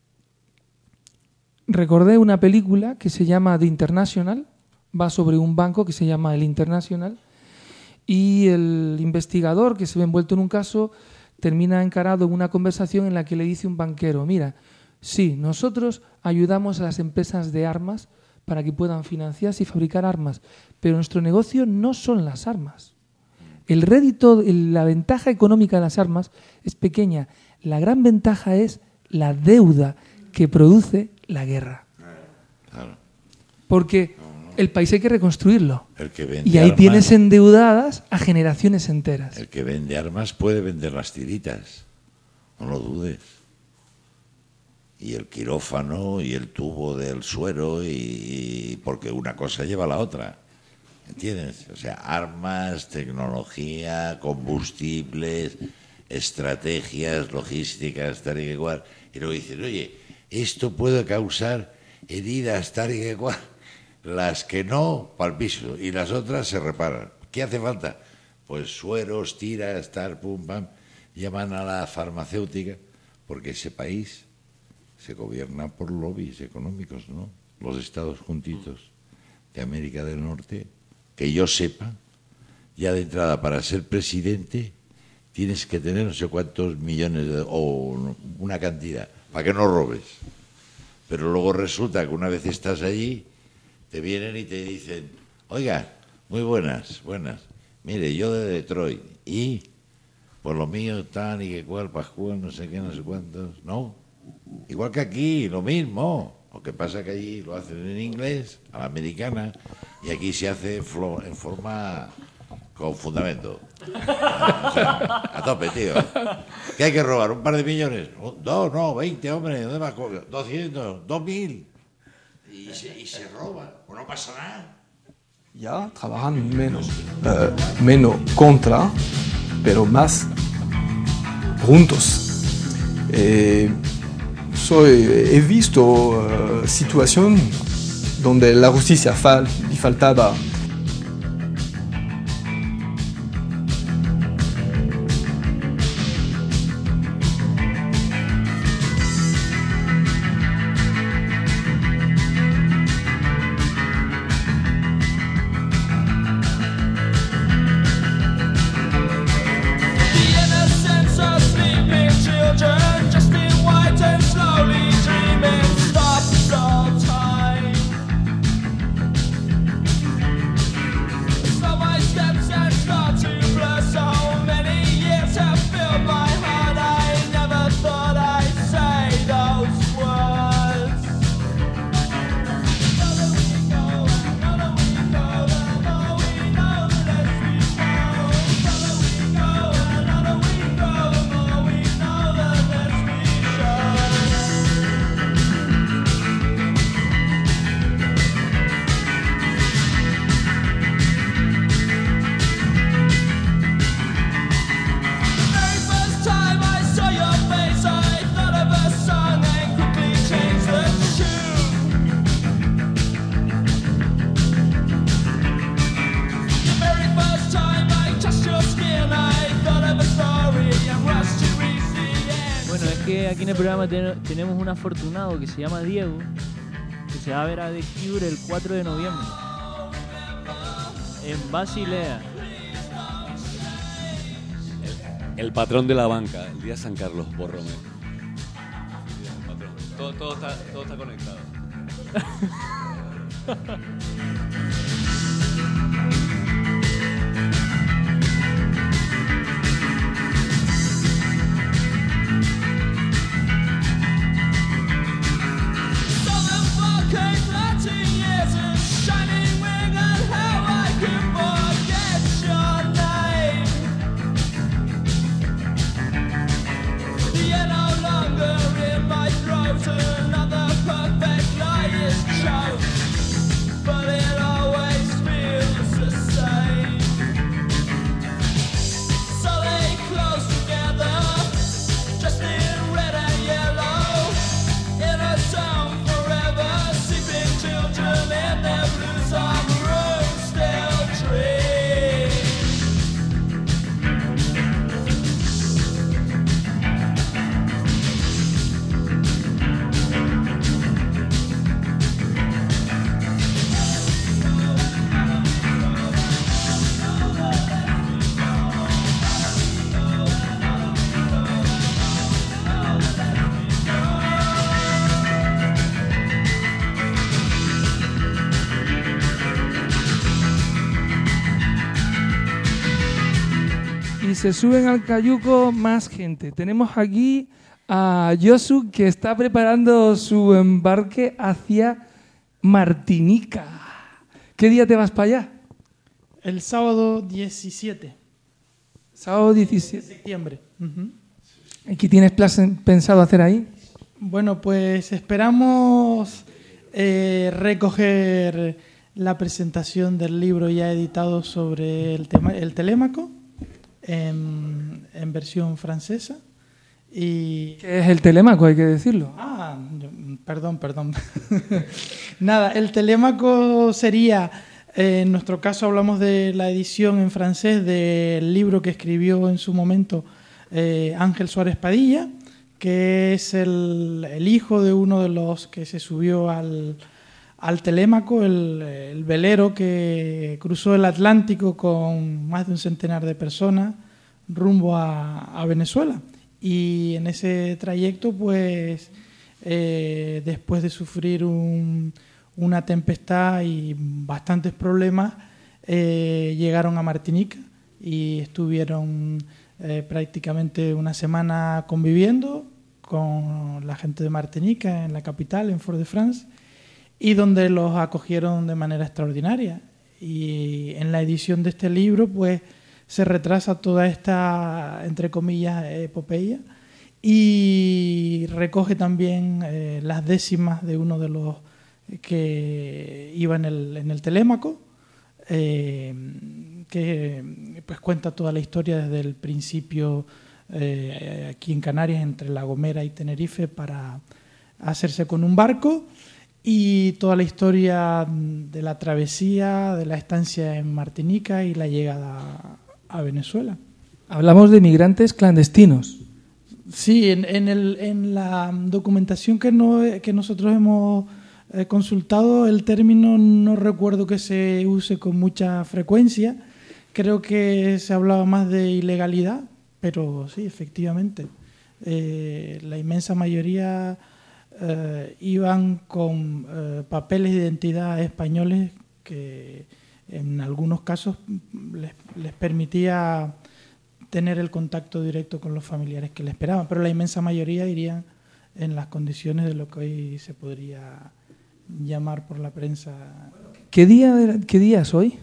Recordé una película que se llama The International, va sobre un banco que se llama el International, y el investigador que se ve envuelto en un caso termina encarado en una conversación en la que le dice un banquero: mira, sí, nosotros ayudamos a las empresas de armas para que puedan financiarse y fabricar armas, pero nuestro negocio no son las armas. El rédito, la ventaja económica de las armas es pequeña. La gran ventaja es la deuda que produce la guerra. Claro. Porque el país hay que reconstruirlo. El que vende y ahí armas, tienes endeudadas a generaciones enteras. El que vende armas puede vender las tiritas, no lo dudes. Y el quirófano y el tubo del suero, y porque una cosa lleva a la otra. ¿Entiendes? O sea, armas, tecnología, combustibles, estrategias, logísticas, tal y que cual. Y luego dicen, oye, esto puede causar heridas, tal y que cual. Las que no, pa'l piso. Y las otras se reparan. ¿Qué hace falta? Pues sueros, tiras, tal, pum, pam. Llaman a la farmacéutica, porque ese país se gobierna por lobbies económicos, ¿no? Los estados juntitos de América del Norte, que yo sepa, ya de entrada para ser presidente tienes que tener no sé cuántos millones o una cantidad, para que no robes. Pero luego resulta que una vez estás allí, te vienen y te dicen, oiga, muy buenas, mire, yo de Detroit, y pues lo mío tal y que cual, Pascual, no sé qué, no sé cuántos, ¿no? Igual que aquí, lo mismo. Lo que pasa es que allí lo hacen en inglés, a la americana, y aquí se hace en forma con fundamento. O sea, a tope, tío. ¿Qué hay que robar? ¿Un par de millones? No, 20, hombre. ¿Dónde vas? 200, 2000. Y se roba. Pues no pasa nada. Ya trabajan menos contra, pero más juntos. He visto situaciones donde la justicia faltaba. Aquí en el programa tenemos un afortunado que se llama Diego, que se va a ver a The Cure el 4 de noviembre en Basilea. El patrón de la banca, el día San Carlos Borromeo. Todo está conectado. Se suben al cayuco más gente. Tenemos aquí a Josu, que está preparando su embarque hacia Martinica. ¿Qué día te vas para allá? El sábado 17. Sábado 17 de septiembre. ¿Y qué tienes pensado hacer ahí? Bueno, pues esperamos recoger la presentación del libro ya editado sobre el Telémaco en versión francesa. Y... ¿Qué es el Telémaco? Hay que decirlo. Perdón. Nada, el Telémaco sería, en nuestro caso hablamos de la edición en francés del libro que escribió en su momento Ángel Suárez Padilla, que es el hijo de uno de los que se subió al Telémaco, el velero que cruzó el Atlántico con más de un centenar de personas rumbo a Venezuela. Y en ese trayecto, pues, después de sufrir una tempestad y bastantes problemas, llegaron a Martinica y estuvieron prácticamente una semana conviviendo con la gente de Martinica en la capital, en Fort-de-France, y donde los acogieron de manera extraordinaria. Y en la edición de este libro, pues, se retrasa toda esta, entre comillas, epopeya, y recoge también las décimas de uno de los que iba en el Telémaco, que pues cuenta toda la historia desde el principio aquí en Canarias, entre La Gomera y Tenerife, para hacerse con un barco, y toda la historia de la travesía, de la estancia en Martinica y la llegada a Venezuela. Hablamos de migrantes clandestinos. Sí, en la documentación que nosotros hemos consultado, el término no recuerdo que se use con mucha frecuencia. Creo que se hablaba más de ilegalidad, pero sí, efectivamente. La inmensa mayoría iban con papeles de identidad españoles que en algunos casos les permitía tener el contacto directo con los familiares que le esperaban, pero la inmensa mayoría irían en las condiciones de lo que hoy se podría llamar por la prensa. ¿Qué día es hoy?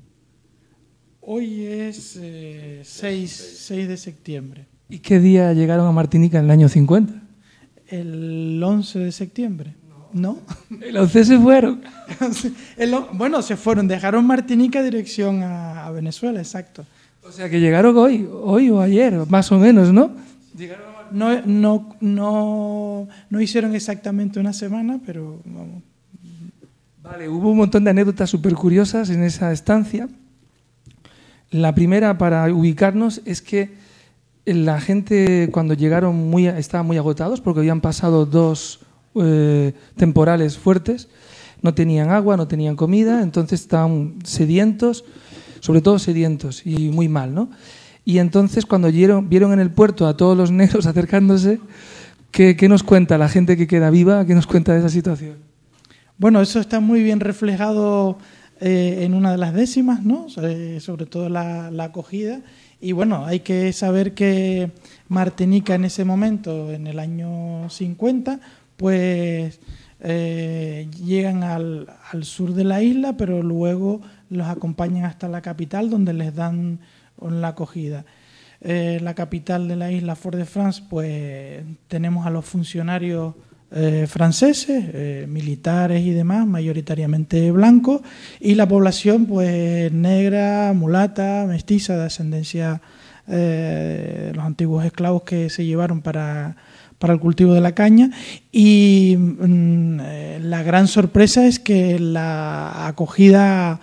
Hoy es 6 de septiembre. ¿Y qué día llegaron a Martinica en el año 50? El 11 de septiembre. ¿No? El 11 se fueron. Bueno, se fueron, dejaron Martinica dirección a Venezuela, exacto. O sea que llegaron hoy o ayer, más o menos, ¿no? No hicieron exactamente una semana, pero vamos. Vale, hubo un montón de anécdotas súper curiosas en esa estancia. La primera, para ubicarnos, es que la gente cuando llegaron estaban muy agotados porque habían pasado 2 temporales fuertes, no tenían agua, no tenían comida, entonces estaban sedientos, sobre todo sedientos y muy mal, ¿no? Y entonces cuando vieron en el puerto a todos los negros acercándose, ¿qué nos cuenta la gente que queda viva? ¿Qué nos cuenta de esa situación? Bueno, eso está muy bien reflejado en una de las décimas, ¿no? Sobre todo la acogida. Y bueno, hay que saber que Martinica en ese momento, en el año 50, pues llegan al sur de la isla, pero luego los acompañan hasta la capital, donde les dan la acogida. La capital de la isla, Fort-de-France, pues tenemos a los funcionarios franceses, militares y demás, mayoritariamente blancos, y la población pues negra, mulata, mestiza, de ascendencia los antiguos esclavos que se llevaron para el cultivo de la caña. Y la gran sorpresa es que la acogida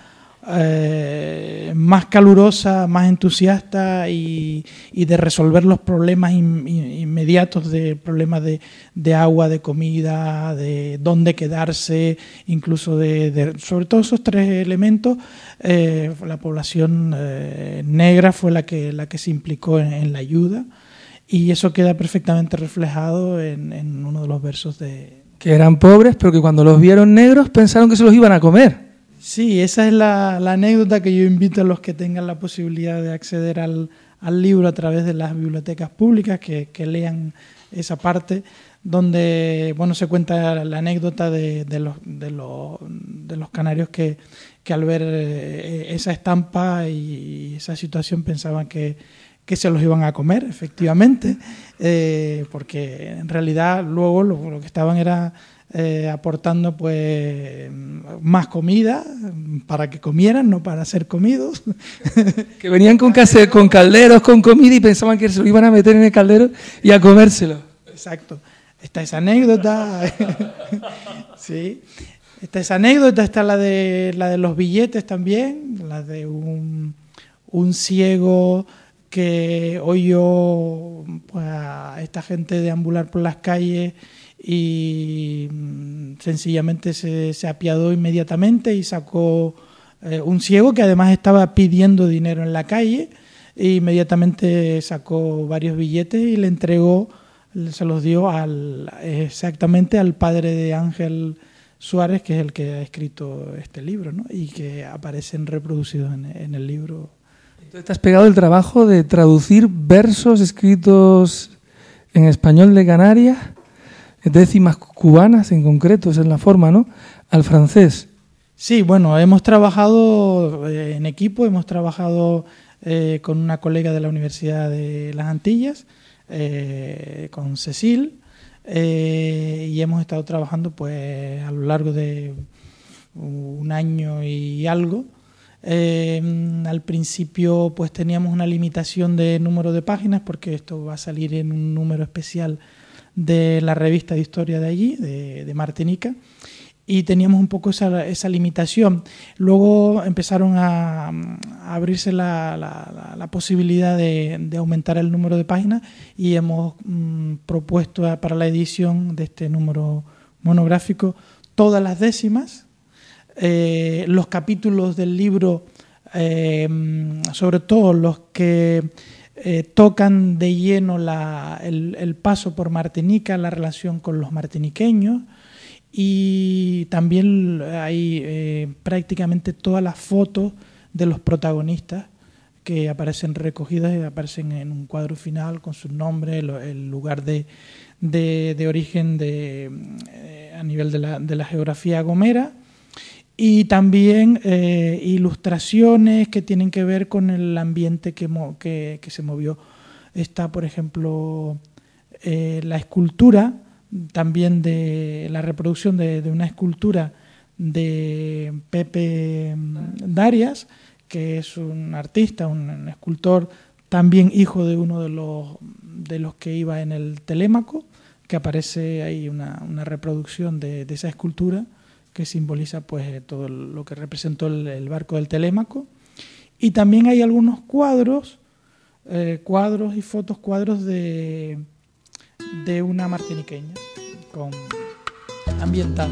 más calurosa, más entusiasta y de resolver los problemas inmediatos, de problemas de agua, de comida, de dónde quedarse, incluso sobre todo esos 3 elementos, la población negra fue la que se implicó en la ayuda, y eso queda perfectamente reflejado en uno de los versos de... Que eran pobres, pero que cuando los vieron negros pensaron que se los iban a comer. Sí, esa es la anécdota que yo invito a los que tengan la posibilidad de acceder al libro a través de las bibliotecas públicas, que lean esa parte, donde bueno, se cuenta la anécdota de los canarios que al ver esa estampa y esa situación pensaban que que se los iban a comer, efectivamente, porque en realidad luego lo que estaban era aportando pues más comida para que comieran, no para ser comidos. Que venían con calderos, con comida y pensaban que se lo iban a meter en el caldero y a comérselo. Exacto. Está esa anécdota. Sí. Está esa anécdota, está la de los billetes también, la de un ciego que oyó pues, a esta gente deambular por las calles y sencillamente se apiadó inmediatamente y sacó un ciego que además estaba pidiendo dinero en la calle, e inmediatamente sacó varios billetes y le entregó, se los dio exactamente al padre de Ángel Suárez, que es el que ha escrito este libro, ¿no? Y que aparecen reproducidos en el libro. Entonces te has pegado el trabajo de traducir versos escritos en español de Canarias, décimas cubanas en concreto, esa es la forma, ¿no?, al francés. Sí, bueno, hemos trabajado en equipo, hemos trabajado con una colega de la Universidad de las Antillas, con Cecil, y hemos estado trabajando pues a lo largo de un año y algo. Al principio pues teníamos una limitación de número de páginas porque esto va a salir en un número especial de la revista de historia de allí, de Martinica, y teníamos un poco esa limitación. Luego empezaron a abrirse la posibilidad de aumentar el número de páginas y hemos propuesto para la edición de este número monográfico todas las décimas, los capítulos del libro, sobre todo los que tocan de lleno el paso por Martinica, la relación con los martiniqueños, y también hay prácticamente todas las fotos de los protagonistas que aparecen recogidas y aparecen en un cuadro final con su nombre, el lugar de origen a nivel de la geografía gomera, y también ilustraciones que tienen que ver con el ambiente que se movió. Está, por ejemplo, la escultura, también de la reproducción de una escultura de Pepe Darias, que es un artista, un escultor, también hijo de uno de los que iba en el Telémaco, que aparece ahí una reproducción de esa escultura que simboliza pues todo lo que representó el barco del Telémaco. Y también hay algunos cuadros y fotos, cuadros de una martiniqueña ambientada.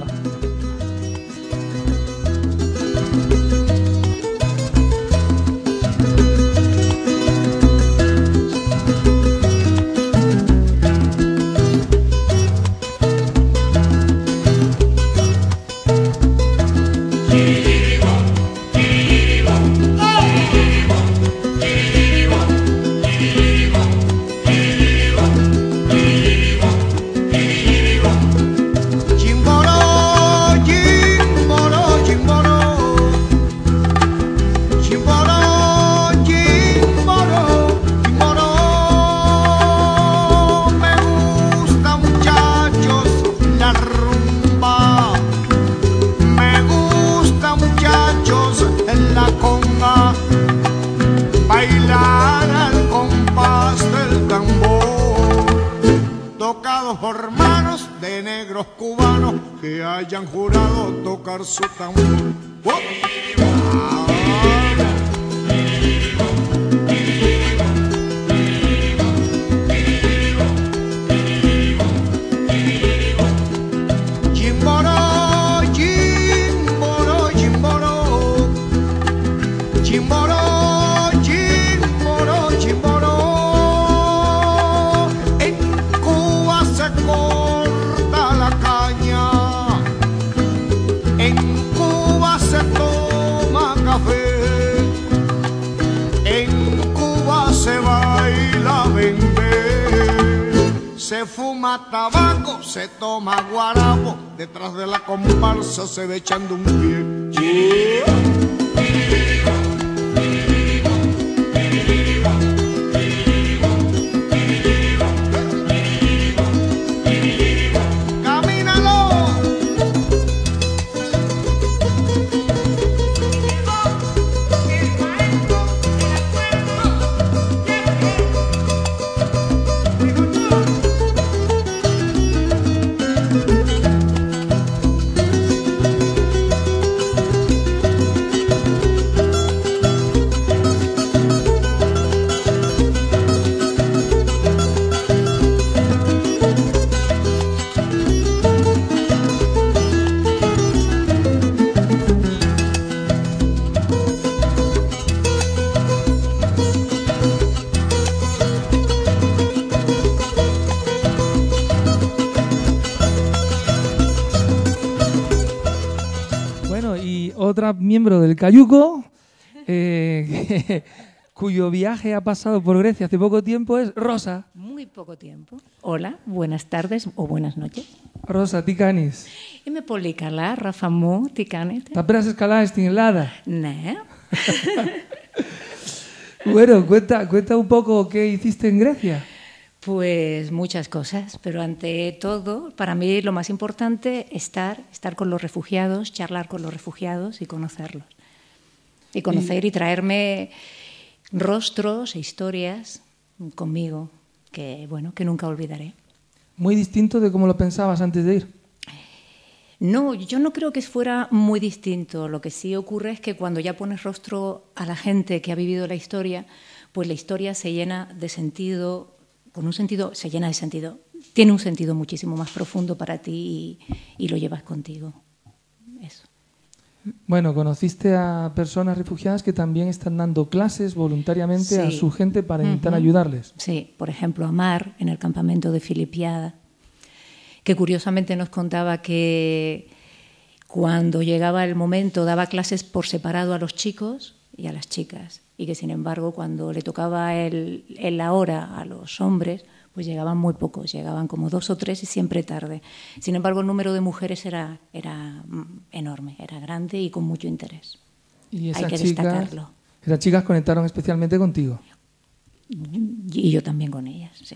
Por manos de negros cubanos que hayan jurado tocar su tambor. Se fuma tabaco, se toma guarapo, detrás de la comparsa se ve echando un pie. miembro del Cayuco, cuyo viaje ha pasado por Grecia hace poco tiempo, es Rosa. Muy poco tiempo. Hola, buenas tardes o buenas noches. Rosa, τι κάνεις? Είμαι πολύ καλά, Ράφα μου, τι κάνετε? Τα πέρασες καλά στην Ελλάδα? Ναι. Bueno, cuenta un poco qué hiciste en Grecia. Pues muchas cosas, pero ante todo, para mí lo más importante es estar con los refugiados, charlar con los refugiados y conocerlos. Y conocer y traerme rostros e historias conmigo que, bueno, que nunca olvidaré. Muy distinto de cómo lo pensabas antes de ir. No, yo no creo que fuera muy distinto. Lo que sí ocurre es que cuando ya pones rostro a la gente que ha vivido la historia, pues la historia se llena de sentido, se llena de sentido. Tiene un sentido muchísimo más profundo para ti y lo llevas contigo. Eso. Bueno, conociste a personas refugiadas que también están dando clases voluntariamente a su gente para intentar ayudarles. Sí, por ejemplo, a Mar, en el campamento de Filipiada, que curiosamente nos contaba que cuando llegaba el momento daba clases por separado a los chicos y a las chicas, y que sin embargo cuando le tocaba la hora a los hombres, pues llegaban muy pocos, llegaban como 2 o 3 y siempre tarde. Sin embargo, el número de mujeres era enorme, era grande y con mucho interés. Y hay que destacarlo. Esas chicas conectaron especialmente contigo. Y yo también con ellas, sí.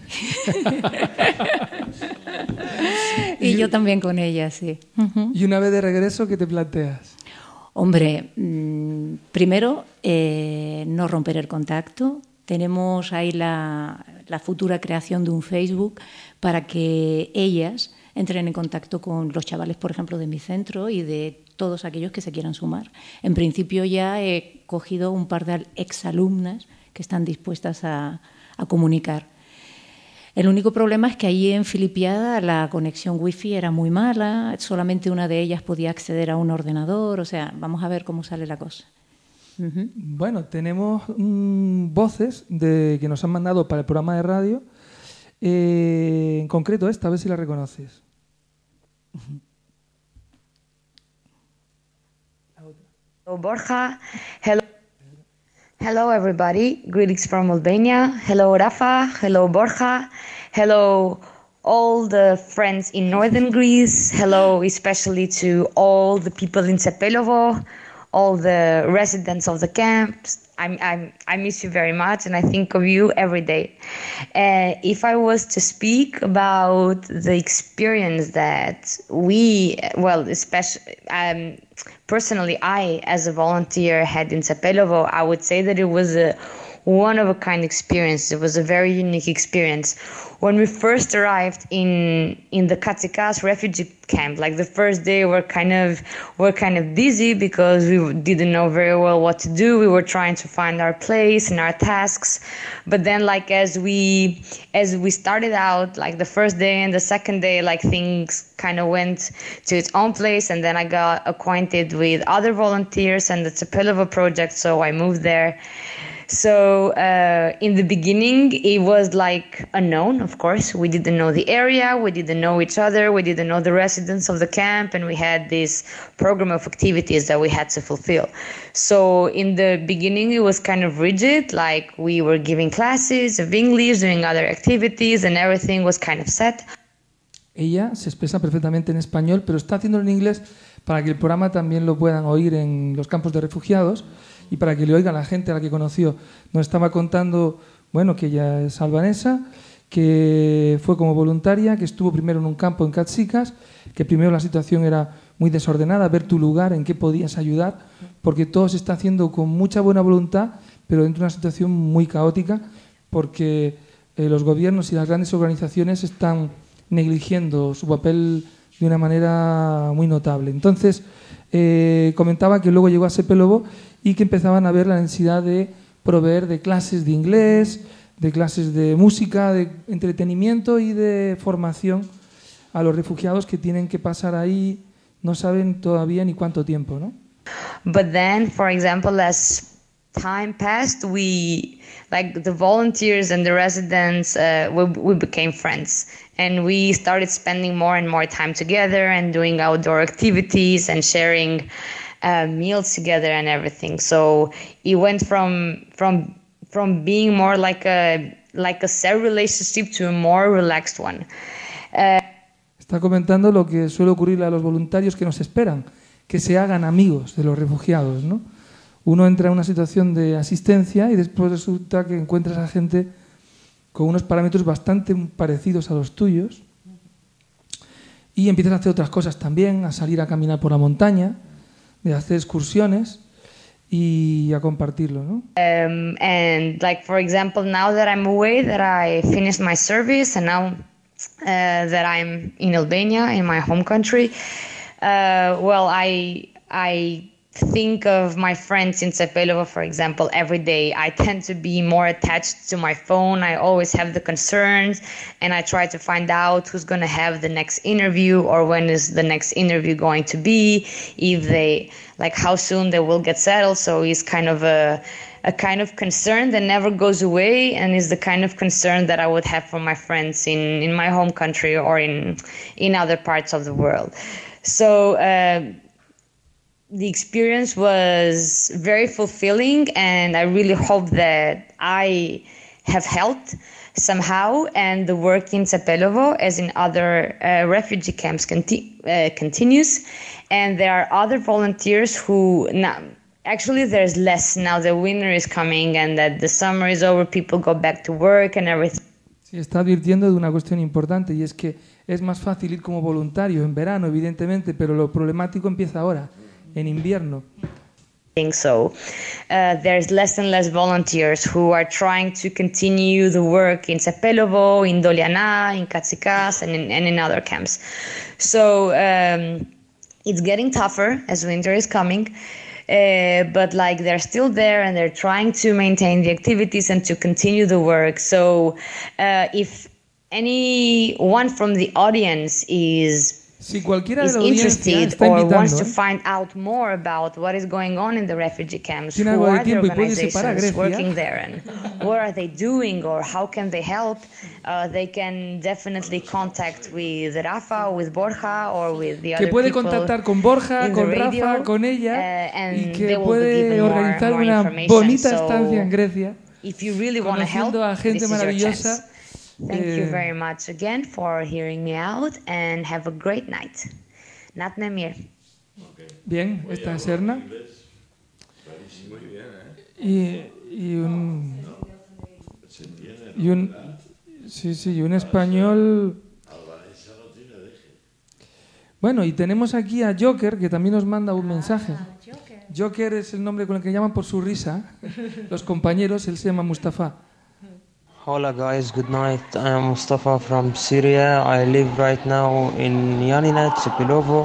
Y yo también con ellas, sí. Y una vez de regreso, ¿qué te planteas? Hombre, primero, no romper el contacto. Tenemos ahí la futura creación de un Facebook para que ellas entren en contacto con los chavales, por ejemplo, de mi centro y de todos aquellos que se quieran sumar. En principio ya he cogido un par de exalumnas que están dispuestas a comunicar. El único problema es que allí en Filipiada la conexión wifi era muy mala, solamente una de ellas podía acceder a un ordenador, o sea, vamos a ver cómo sale la cosa. Bueno, tenemos voces que nos han mandado para el programa de radio, en concreto esta, a ver si la reconoces. Hello, Borja. Hello, everybody. Greetings from Albania. Hello, Rafa. Hello, Borja. Hello, all the friends in northern Greece. Hello, especially to all the people in Cepelovo, all the residents of the camps. I miss you very much, and I think of you every day. If I was to speak about the experience that especially personally, I, as a volunteer, had in Cepelovo, I would say that it was a one-of-a-kind experience. It was a very unique experience. When we first arrived in the Katsikas refugee camp, like the first day, we're kind of dizzy because we didn't know very well what to do. We were trying to find our place and our tasks. But then, like as we started out, like the first day and the second day, like things kind of went to its own place. And then I got acquainted with other volunteers and the Cepelovo project, so I moved there. So in the beginning, it was like unknown, of course. We didn't know the area, we didn't know each other, we didn't know the residents of the camp, and we had this program of activities that we had to fulfill. So in the beginning, it was kind of rigid, like we were giving classes of English, doing other activities, and everything was kind of set. Ella se expresa perfectamente en español, pero está haciéndolo en inglés para que el programa también lo puedan oír en los campos de refugiados y para que le oigan la gente a la que conoció. Nos estaba contando, bueno, que ella es albanesa, que fue como voluntaria, que estuvo primero en un campo en Katsikas, que primero la situación era muy desordenada, ver tu lugar, en qué podías ayudar, porque todo se está haciendo con mucha buena voluntad, pero dentro de una situación muy caótica, porque los gobiernos y las grandes organizaciones están negligiendo su papel de una manera muy notable. Entonces, comentaba que luego llegó a Cepelovo y que empezaban a ver la necesidad de proveer de clases de inglés, de clases de música, de entretenimiento y de formación a los refugiados que tienen que pasar ahí, no saben todavía ni cuánto tiempo, ¿no? But then, for example, as time passed, the volunteers and the residents, we became friends. And we started spending more and more time together and doing outdoor activities and sharing meals together and everything. So it went from being more like a sad relationship to a more relaxed one. Está comentando lo que suele ocurrirle a los voluntarios que nos esperan, que se hagan amigos de los refugiados, ¿no? Uno entra en una situación de asistencia y después resulta que encuentras a gente con unos parámetros bastante parecidos a los tuyos y empiezas a hacer otras cosas también, a salir a caminar por la montaña, de hacer excursiones y a compartirlo, ¿no? And like, for example, now that I'm away, that I finished my service and now that I'm in Albania, in my home country, well, I think of my friends in Cepelovo, for example, every day. I tend to be more attached to my phone. I always have the concerns and I try to find out who's going to have the next interview or when is the next interview going to be, if they, like how soon they will get settled. So it's kind of a kind of concern that never goes away and is the kind of concern that I would have for my friends in my home country or in other parts of the world. So the experience was very fulfilling and I really hope that I have helped somehow, and the work in Cepelovo, as in other refugee camps, continues. And there are other volunteers who now, actually there's less now, the winter is coming and that the summer is over, people go back to work and everything. Sí, está advirtiendo de una cuestión importante y es que es más fácil ir como voluntario en verano, evidentemente, pero lo problemático empieza ahora, en invierno. So there's less and less volunteers who are trying to continue the work in Cepelovo, in Doliana, in Katsikas, and in other camps. So it's getting tougher as winter is coming, but like they're still there and they're trying to maintain the activities and to continue the work. So if anyone from the audience is interested or wants to find out more about what is going on in the refugee camps, who are the organizations working there and what are they doing or how can they help, they can definitely contact with Rafa or with Borja or with the other people. Que puede contactar con Borja, con Rafa, con ella y que puede organizar una bonita estancia en Grecia, conociendo a gente maravillosa. Thank you very much again for hearing me out and have a great night. Nat Nemir. Bien, esta es Erna. Y un español. Bueno, y tenemos aquí a Joker, que también nos manda un mensaje. Joker es el nombre con el que llaman por su risa los compañeros, él se llama Mustafa. Hola guys, good night. I am Mustafa from Syria. I live right now in Yanina, Cepelovo.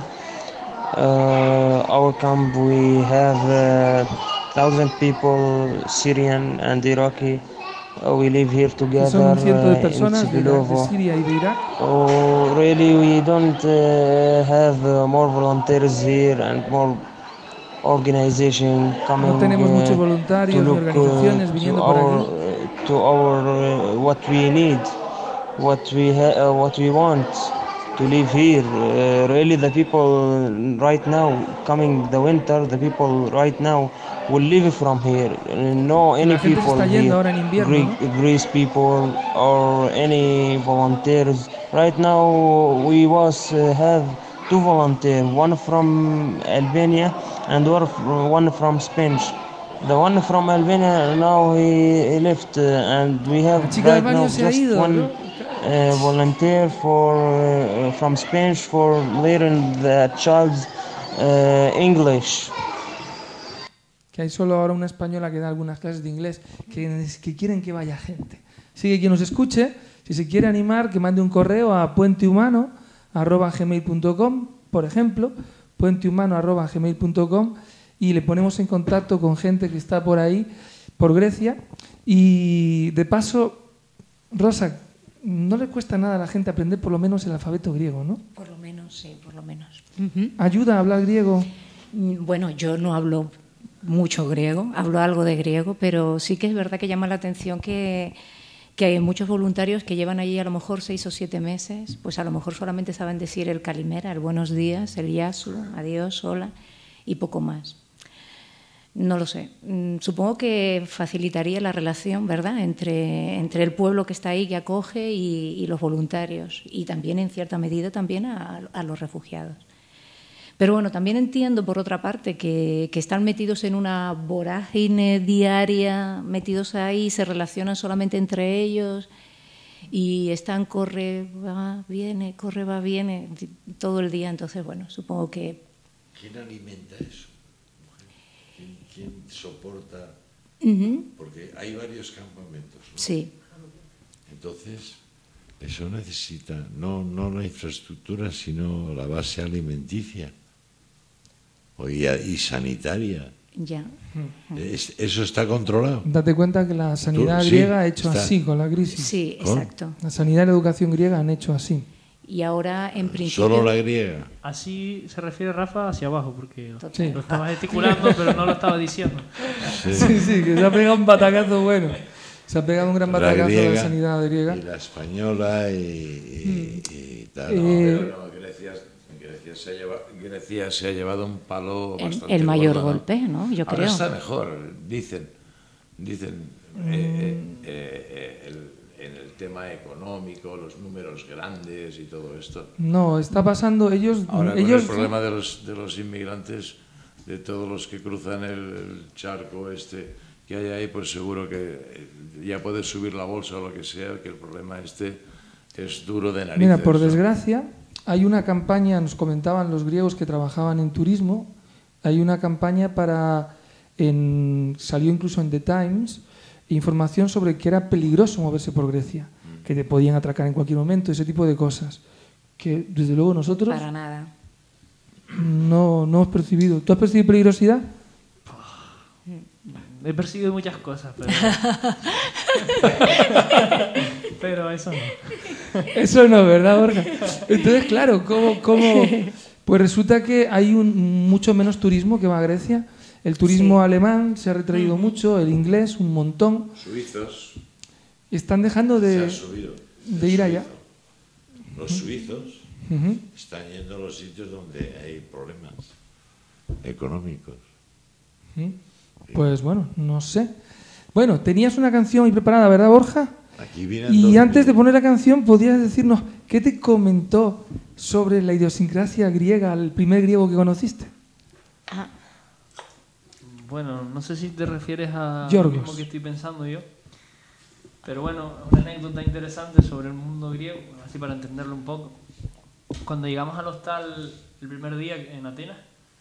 Our camp, we have 1,000 people, Syrian and Iraqi. We live here together in Cepelovo. Really, we don't have more volunteers here and more organization coming no tenemos muchos voluntarios to ni organizaciones viniendo por aquí. To our what we need, what we want to live here. Really, the people right now coming the winter, the people right now will live from here. No any people here, Greece people or any volunteers. Right now we have 2 volunteers, one from Albania and one from Spain. The one from Albania now he left and we have right now just one volunteer from Spain for learning the child's English. Que hay solo ahora una española que da algunas clases de inglés que quieren que vaya gente. Así que quien nos escuche, si se quiere animar, que mande un correo a puentehumano@gmail.com, por ejemplo, puentehumano@gmail.com, y le ponemos en contacto con gente que está por ahí, por Grecia. Y de paso, Rosa, no le cuesta nada a la gente aprender por lo menos el alfabeto griego, ¿no? Por lo menos, sí, por lo menos. ¿Ayuda a hablar griego? Bueno, yo no hablo mucho griego, hablo algo de griego, pero sí que es verdad que llama la atención que hay muchos voluntarios que llevan allí a lo mejor 6 o 7 meses, pues a lo mejor solamente saben decir el calimera, el buenos días, el yasu, adiós, hola. y poco más. No lo sé. Supongo que facilitaría la relación, ¿verdad?, entre el pueblo que está ahí, que acoge, y los voluntarios, y también, en cierta medida, también a los refugiados. Pero bueno, también entiendo, por otra parte, que están metidos en una vorágine diaria, metidos ahí, se relacionan solamente entre ellos y están corre, va, viene todo el día. Entonces, bueno, supongo que... ¿Quién alimenta eso? ¿Quién soporta? Porque hay varios campamentos, ¿no? Sí. Entonces, eso necesita no la infraestructura, sino la base alimenticia y sanitaria. Ya. ¿Eso está controlado? Date cuenta que la sanidad griega ha hecho así con la crisis. Sí, exacto. La sanidad y la educación griega han hecho así. Y ahora, en principio... ¿Solo la griega? Así se refiere Rafa hacia abajo, porque lo estaba gesticulando, pero no lo estaba diciendo. Sí, que se ha pegado un batacazo bueno. Se ha pegado un gran batacazo a la sanidad griega. Y la española y tal. Pero Grecia se ha llevado un palo bastante el mayor gordo, ¿no? golpe, ¿no? Yo Ahora creo. está mejor, dicen en el tema económico, los números grandes y todo esto. No, está pasando Ahora con el problema de los inmigrantes, de todos los que cruzan el charco que hay ahí, pues seguro que ya puedes subir la bolsa o lo que sea, que el problema es duro de narices. Mira, por desgracia, hay una campaña, nos comentaban los griegos que trabajaban en turismo, hay una campaña salió incluso en The Times, información sobre que era peligroso moverse por Grecia, que te podían atracar en cualquier momento, ese tipo de cosas, que desde luego nosotros para nada no hemos percibido. ¿Tú has percibido peligrosidad? He percibido muchas cosas, pero eso no. Eso no, ¿verdad, Borja? Entonces, claro, ¿cómo? Pues resulta que hay mucho menos turismo que va a Grecia. El turismo alemán se ha retraído mucho, el inglés un montón. Suizos. Están dejando de ir allá. Los suizos están yendo a los sitios donde hay problemas económicos. Pues bueno, no sé. Bueno, tenías una canción ahí preparada, ¿verdad, Borja? Aquí vienen y antes de poner la canción, ¿podrías decirnos qué te comentó sobre la idiosincrasia griega, el primer griego que conociste? Bueno, no sé si te refieres a Yorgos. lo mismo que estoy pensando yo, pero bueno, una anécdota interesante sobre el mundo griego, así para entenderlo un poco. Cuando llegamos al hostal el primer día en Atenas,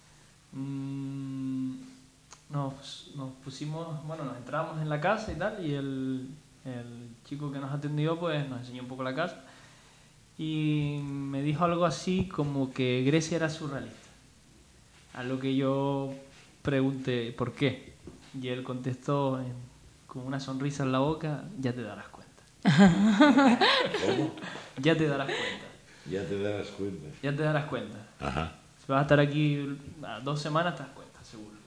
nos pusimos, nos entramos en la casa y tal, y el chico que nos atendió pues nos enseñó un poco la casa y me dijo algo así como que Grecia era surrealista, a lo que yo pregunté ¿por qué? Y él contestó con una sonrisa en la boca: ya te darás cuenta. ¿Cómo? Ya te darás cuenta. Ya te darás cuenta. Ya te darás cuenta. Ajá. Si vas a estar aquí 2 semanas, te das cuenta, seguro.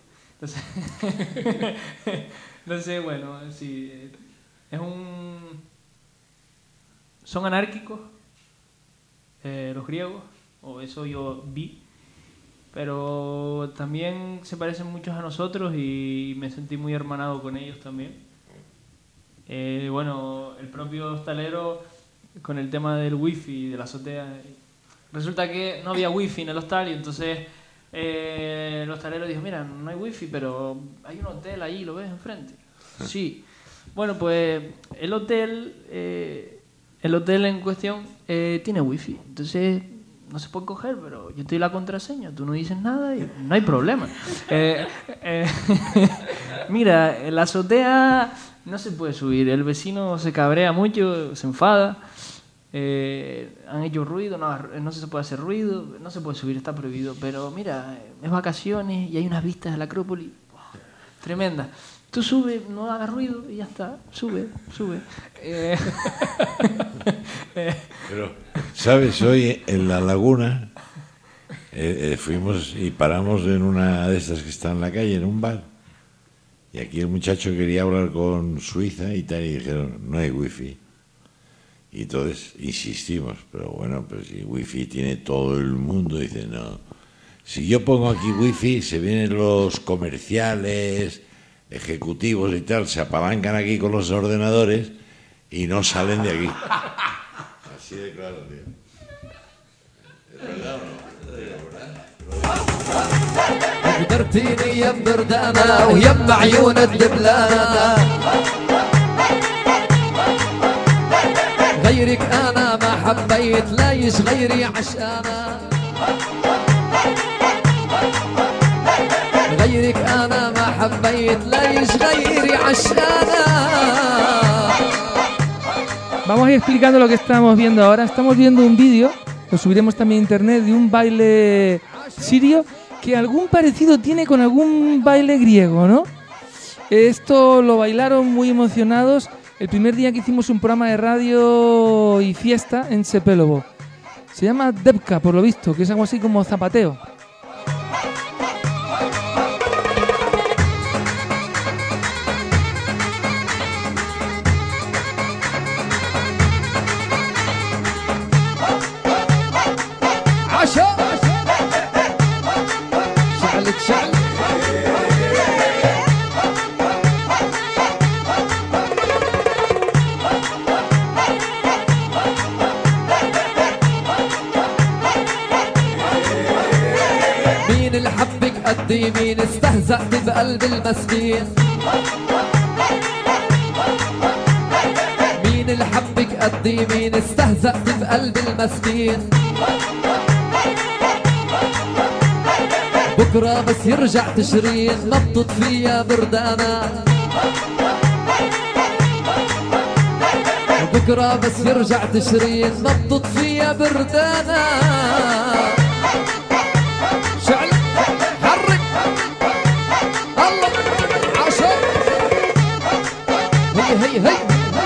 Entonces, bueno, sí, son anárquicos los griegos, o eso yo vi, pero también se parecen muchos a nosotros y me sentí muy hermanado con ellos también. Bueno, el propio hostalero, con el tema del wifi, de la azotea, resulta que no había wifi en el hostal y entonces el hostalero dijo: mira, no hay wifi, pero hay un hotel ahí, ¿lo ves enfrente? Sí. Bueno, pues el hotel en cuestión tiene wifi, entonces no se puede coger, pero yo te doy la contraseña, tú no dices nada y no hay problema. Mira, en la azotea no se puede subir, el vecino se cabrea mucho, se enfada, han hecho ruido, no se puede hacer ruido, no se puede subir, está prohibido, pero mira, es vacaciones y hay unas vistas a la Acrópolis tremendas. Tú sube, no hagas ruido y ya está, sube. Pero, ¿sabes? Hoy en la laguna fuimos y paramos en una de estas que está en la calle, en un bar. Y aquí el muchacho quería hablar con Suiza y tal, y dijeron: no hay wifi. Y entonces insistimos, pero bueno, pues si wifi tiene todo el mundo, dice: no, Si yo pongo aquí wifi, se vienen los comerciales, ejecutivos y tal, se apalancan aquí con los ordenadores y no salen de aquí. Así de claro, tío. ¿Es verdad o no? قدرتيني يا بردانة ويم عيون الدبلانة غيرك أنا ما حبيت لا يشغيري عشانة غيرك أنا ما حبيت لا يشغيري عشانة. Vamos a ir explicando lo que estamos viendo ahora. Estamos viendo un vídeo, lo subiremos también a internet, de un baile sirio que algún parecido tiene con algún baile griego, ¿no? Esto lo bailaron muy emocionados el primer día que hicimos un programa de radio y fiesta en Sepelovo. Se llama Debka, por lo visto, que es algo así como zapateo. مين استهزأت بقلب المسكين مين اللي حبك قدي مين استهزأت بقلب المسكين بكرة بس يرجع تشرين نبضت فيها بردانة بكرة بس يرجع تشرين نبضت فيها بردانة شعل حرك الله عشر هي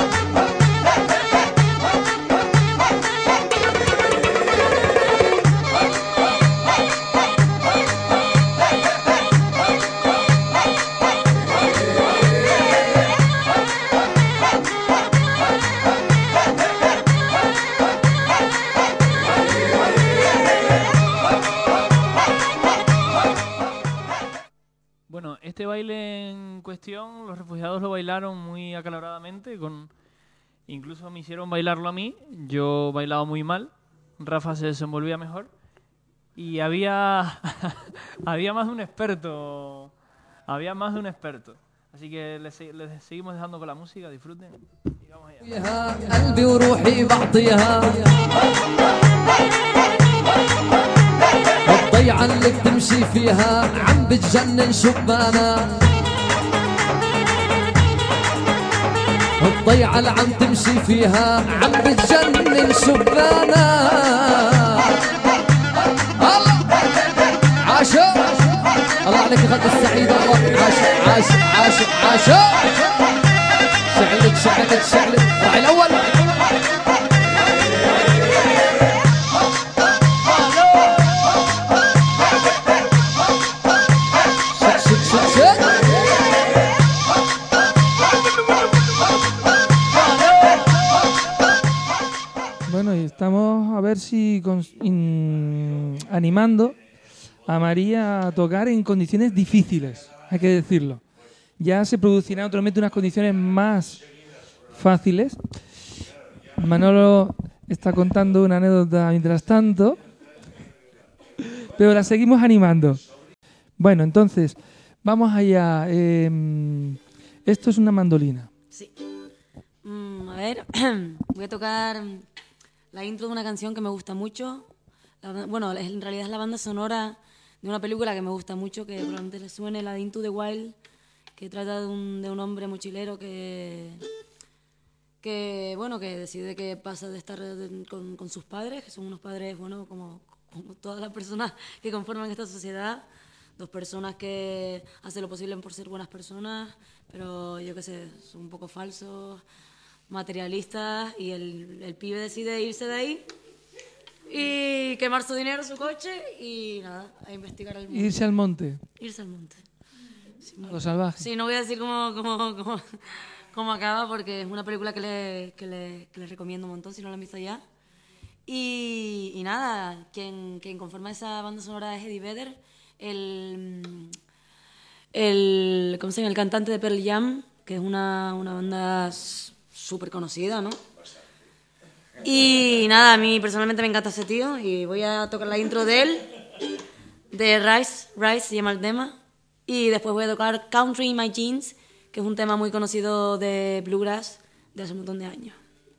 Este baile en cuestión, los refugiados lo bailaron muy acaloradamente, incluso me hicieron bailarlo a mí. Yo bailaba muy mal, Rafa se desenvolvía mejor y había más de un experto. Así que les seguimos dejando con la música, disfruten y vamos allá. قلبي وروحي بعطيها الضيعة اللي بتمشي فيها عم بتجنن شبانا الضيعة اللي عم تمشي فيها عم بتجنن شبانا الله عاشو الله عليك غد السعيد الله عاشو شعلك راعي الأول Bueno, y estamos a ver si animando a María a tocar en condiciones difíciles, hay que decirlo. Ya se producirán naturalmente unas condiciones más fáciles. Manolo está contando una anécdota mientras tanto, pero la seguimos animando. Bueno, entonces, vamos allá. Esto es una mandolina. Sí. A ver, voy a tocar la intro de una canción que me gusta mucho. Bueno, en realidad es la banda sonora de una película que me gusta mucho, que probablemente les suene, la de Into the Wild, que trata de un hombre mochilero que decide que pasa de estar con sus padres, que son unos padres, bueno, como todas las personas que conforman esta sociedad, dos personas que hacen lo posible por ser buenas personas, pero yo qué sé, son un poco falsos, materialistas, y el pibe decide irse de ahí y quemar su dinero, su coche y nada, a investigar el mundo. Irse al monte. Irse al monte. Sí, a lo salvaje. Sí, no voy a decir cómo acaba, porque es una película que les recomiendo un montón si no la han visto ya. Y nada, quien conforma esa banda sonora es Eddie Vedder, ¿cómo se llama? El cantante de Pearl Jam, que es una banda súper conocida, ¿no? Y nada, a mí personalmente me encanta ese tío y voy a tocar la intro de él, de Rise se llama el tema, y después voy a tocar Country in My Jeans, que es un tema muy conocido de Bluegrass de hace un montón de años.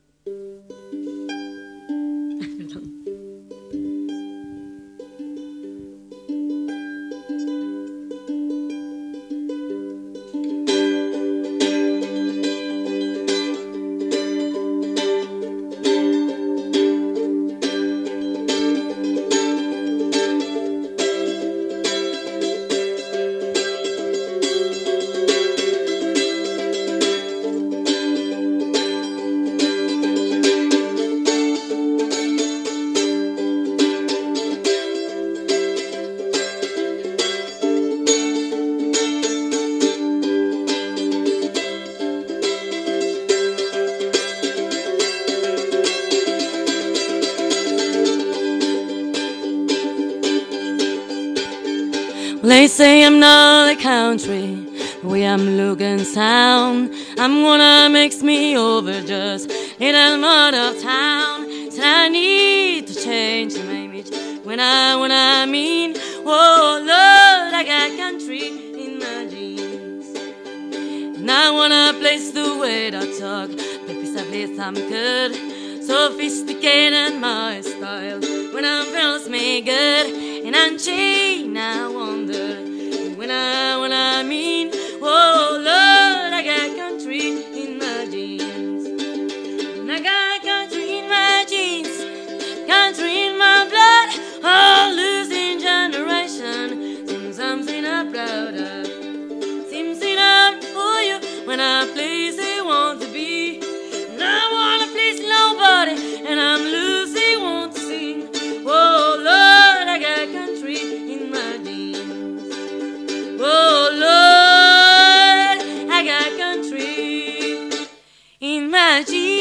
They say I'm not a country, the way I'm looking sound. I'm gonna mix me over just little more of town. So I need to change my image when I mean, oh Lord, I got country in my jeans. And I wanna place the way I talk, the piece of place I'm good, sophisticated my style. When I'm feels me good. And I'm chained, I wonder when I mean, oh Lord, I got country in my jeans. And I got country in my jeans, country in my blood. Oh, losing generation, seems something I'm proud of. Seems enough for you when I place I want to be. And I wanna please nobody, and I'm losing, want to sing. Oh Lord, I got country in my jeans. Oh Lord, I got country in my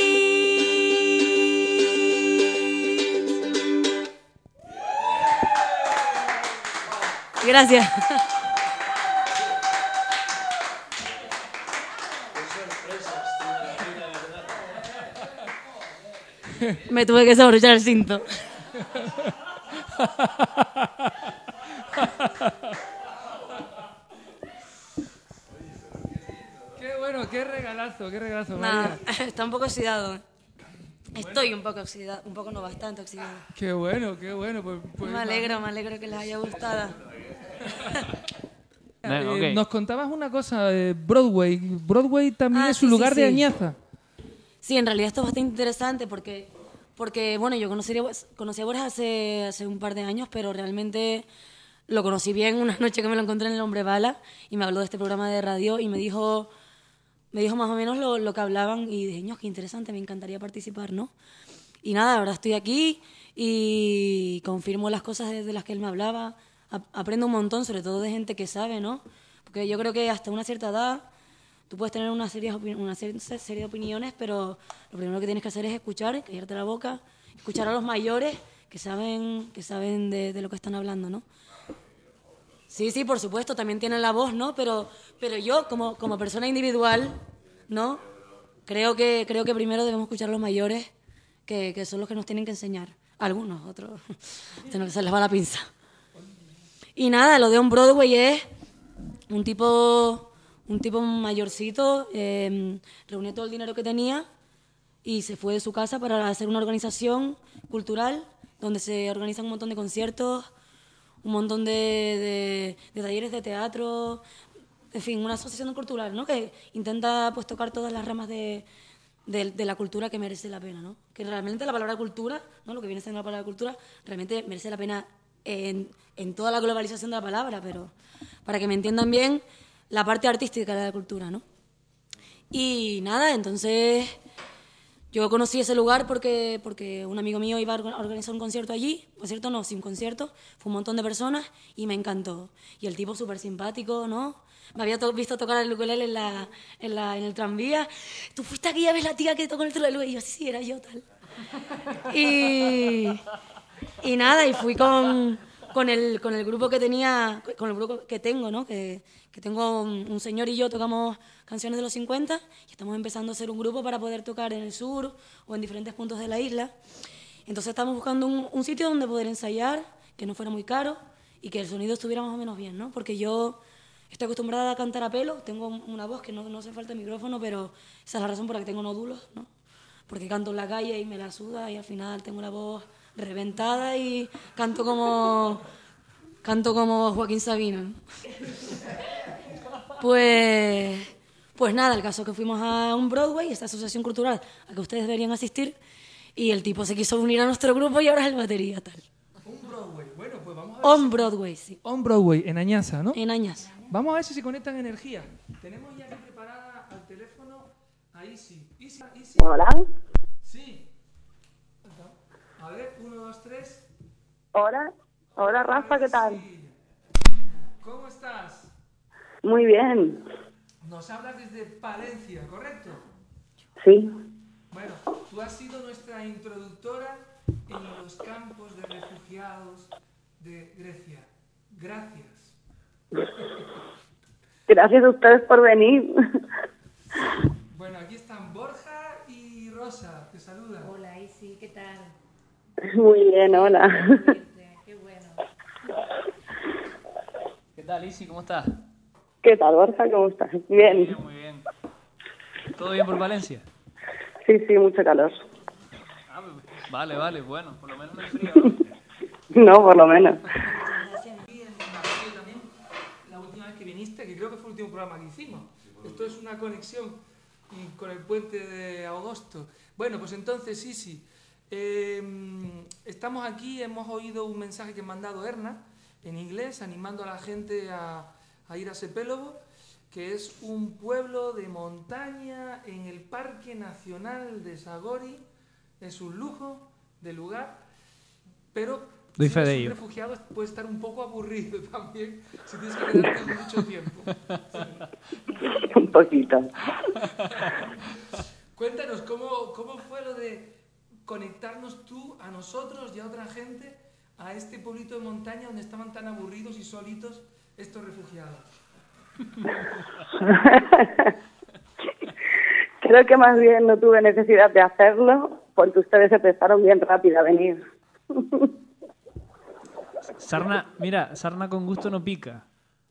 jeans. Gracias. Me tuve que desabrochar el cinto. Qué bueno, qué regalazo, Nada, María. está un poco oxidado. Estoy un poco oxidado, un poco no, bastante oxidado. Qué bueno. Pues me alegro que les haya gustado. Okay. Nos contabas una cosa, Broadway. Broadway también es un lugar de añaza. Sí, en realidad esto es bastante interesante porque bueno, yo conocí a Borja hace un par de años, pero realmente lo conocí bien una noche que me lo encontré en El Hombre Bala y me habló de este programa de radio y me dijo más o menos lo que hablaban y dije, qué interesante, me encantaría participar, ¿no? Y nada, ahora estoy aquí y confirmo las cosas de las que él me hablaba, aprendo un montón, sobre todo de gente que sabe, ¿no? Porque yo creo que hasta una cierta edad tú puedes tener una serie de opiniones, pero lo primero que tienes que hacer es escuchar, callarte la boca, escuchar a los mayores que saben de lo que están hablando, ¿no? Sí, por supuesto, también tienen la voz, ¿no? Pero yo, como persona individual, ¿no? Creo que primero debemos escuchar a los mayores, que son los que nos tienen que enseñar. Algunos, otros, se les va la pinza. Y nada, lo de On Broadway es un tipo mayorcito, reunió todo el dinero que tenía y se fue de su casa para hacer una organización cultural donde se organizan un montón de conciertos, un montón de talleres de teatro, en fin, una asociación cultural, ¿no? Que intenta pues tocar todas las ramas de la cultura que merece la pena, ¿no? Que realmente la palabra cultura, ¿no? Lo que viene siendo la palabra cultura, realmente merece la pena en toda la globalización de la palabra, pero para que me entiendan bien, la parte artística de la cultura, ¿no? Y nada, entonces yo conocí ese lugar porque un amigo mío iba a organizar un concierto allí, concierto no, sin concierto, fue un montón de personas y me encantó. Y el tipo súper simpático, ¿no? Me había visto tocar el ukulele en el tranvía. Tú fuiste aquí a ver la tía que tocó el ukulele y yo, sí, era yo, tal. Y nada, y fui con el grupo que tenía, con el grupo que tengo, ¿no? Que tengo un señor y yo tocamos canciones de los 50 y estamos empezando a hacer un grupo para poder tocar en el sur o en diferentes puntos de la isla. Entonces estamos buscando un sitio donde poder ensayar, que no fuera muy caro y que el sonido estuviera más o menos bien, ¿no? Porque yo estoy acostumbrada a cantar a pelo, tengo una voz que no hace falta micrófono, pero esa es la razón por la que tengo nódulos, ¿no? Porque canto en la calle y me la suda y al final tengo la voz reventada y canto como Joaquín Sabina, ¿no? Pues nada, el caso es que fuimos a un Broadway, esta asociación cultural a que ustedes deberían asistir, y el tipo se quiso unir a nuestro grupo y ahora es el batería, tal. Un Broadway, bueno, pues vamos a ver. On Broadway, sí. On Broadway, en Añaza, ¿no? En Añaza. Vamos a ver si se conectan energía. Tenemos ya aquí preparada al teléfono a Isi. Isi. Hola. Sí. A ver, 1, 2, 3. Hola. Hola, Rafa, ¿qué tal? ¿Cómo estás? Muy bien. Nos hablas desde Palencia, ¿correcto? Sí. Bueno, tú has sido nuestra introductora en los campos de refugiados de Grecia. Gracias. Gracias a ustedes por venir. Bueno, aquí están Borja y Rosa, te saludan. Hola, Isi, ¿qué tal? Muy bien, hola. Qué bueno. ¿Qué tal, Isi? ¿Cómo estás? ¿Qué tal, Borja? ¿Cómo estás? Bien. Muy bien. ¿Todo bien por Valencia? Sí, mucho calor. Vale, bueno, por lo menos no hay frío. No, por lo menos. La última vez que viniste, que creo que fue el último programa que hicimos. Esto es una conexión con el puente de agosto. Bueno, pues entonces, Isi, estamos aquí, hemos oído un mensaje que ha mandado Erna en inglés, animando a la gente a ir a Sepélovo, que es un pueblo de montaña en el Parque Nacional de Zagori. Es un lujo de lugar, pero Doy si fe de eres un ello. refugiado puede estar un poco aburrido también si tienes que quedarte mucho tiempo. Un poquito. Cuéntanos, ¿cómo fue lo de conectarnos tú a nosotros y a otra gente a este pueblito de montaña donde estaban tan aburridos y solitos estos refugiados? Creo que más bien no tuve necesidad de hacerlo porque ustedes se prestaron bien rápido a venir. Sarna con gusto no pica.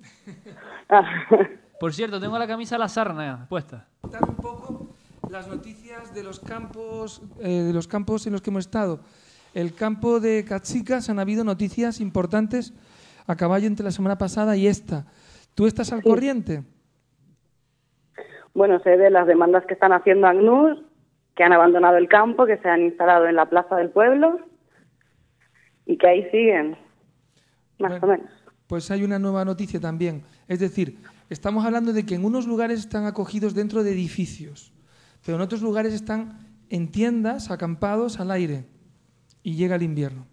Por cierto, tengo la camisa de la sarna puesta. Contar un poco las noticias de los campos en los que hemos estado. El campo de Cachicas han habido noticias importantes a caballo entre la semana pasada y esta. ¿Tú estás al corriente? Bueno, sé de las demandas que están haciendo ACNUR, que han abandonado el campo, que se han instalado en la plaza del pueblo y que ahí siguen, más o menos. Pues hay una nueva noticia también. Es decir, estamos hablando de que en unos lugares están acogidos dentro de edificios, pero en otros lugares están en tiendas, acampados al aire, y llega el invierno.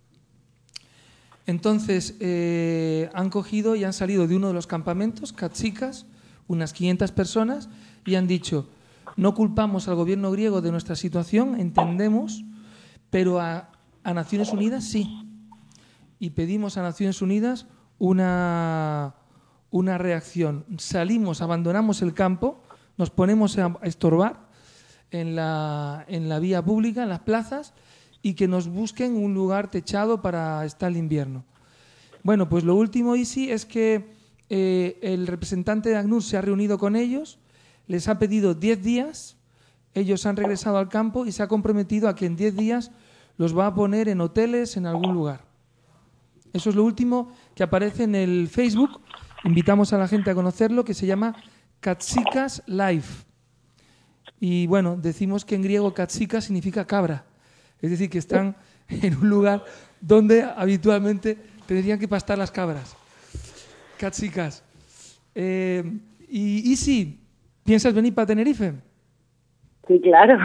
Entonces, han cogido y han salido de uno de los campamentos, Cachicas, unas 500 personas, y han dicho, no culpamos al gobierno griego de nuestra situación, entendemos, pero a Naciones Unidas sí. Y pedimos a Naciones Unidas una reacción. Salimos, abandonamos el campo, nos ponemos a estorbar en la vía pública, en las plazas, y que nos busquen un lugar techado para estar el invierno. Bueno, pues lo último, Isi, es que el representante de ACNUR se ha reunido con ellos, les ha pedido 10 días, ellos han regresado al campo y se ha comprometido a que en 10 días los va a poner en hoteles en algún lugar. Eso es lo último que aparece en el Facebook. Invitamos a la gente a conocerlo, que se llama Cachicas Live. Y bueno, decimos que en griego Cachicas significa cabra. Es decir, que están en un lugar donde habitualmente tendrían que pastar las cabras. Cachicas. Y si piensas venir para Tenerife. Sí, claro.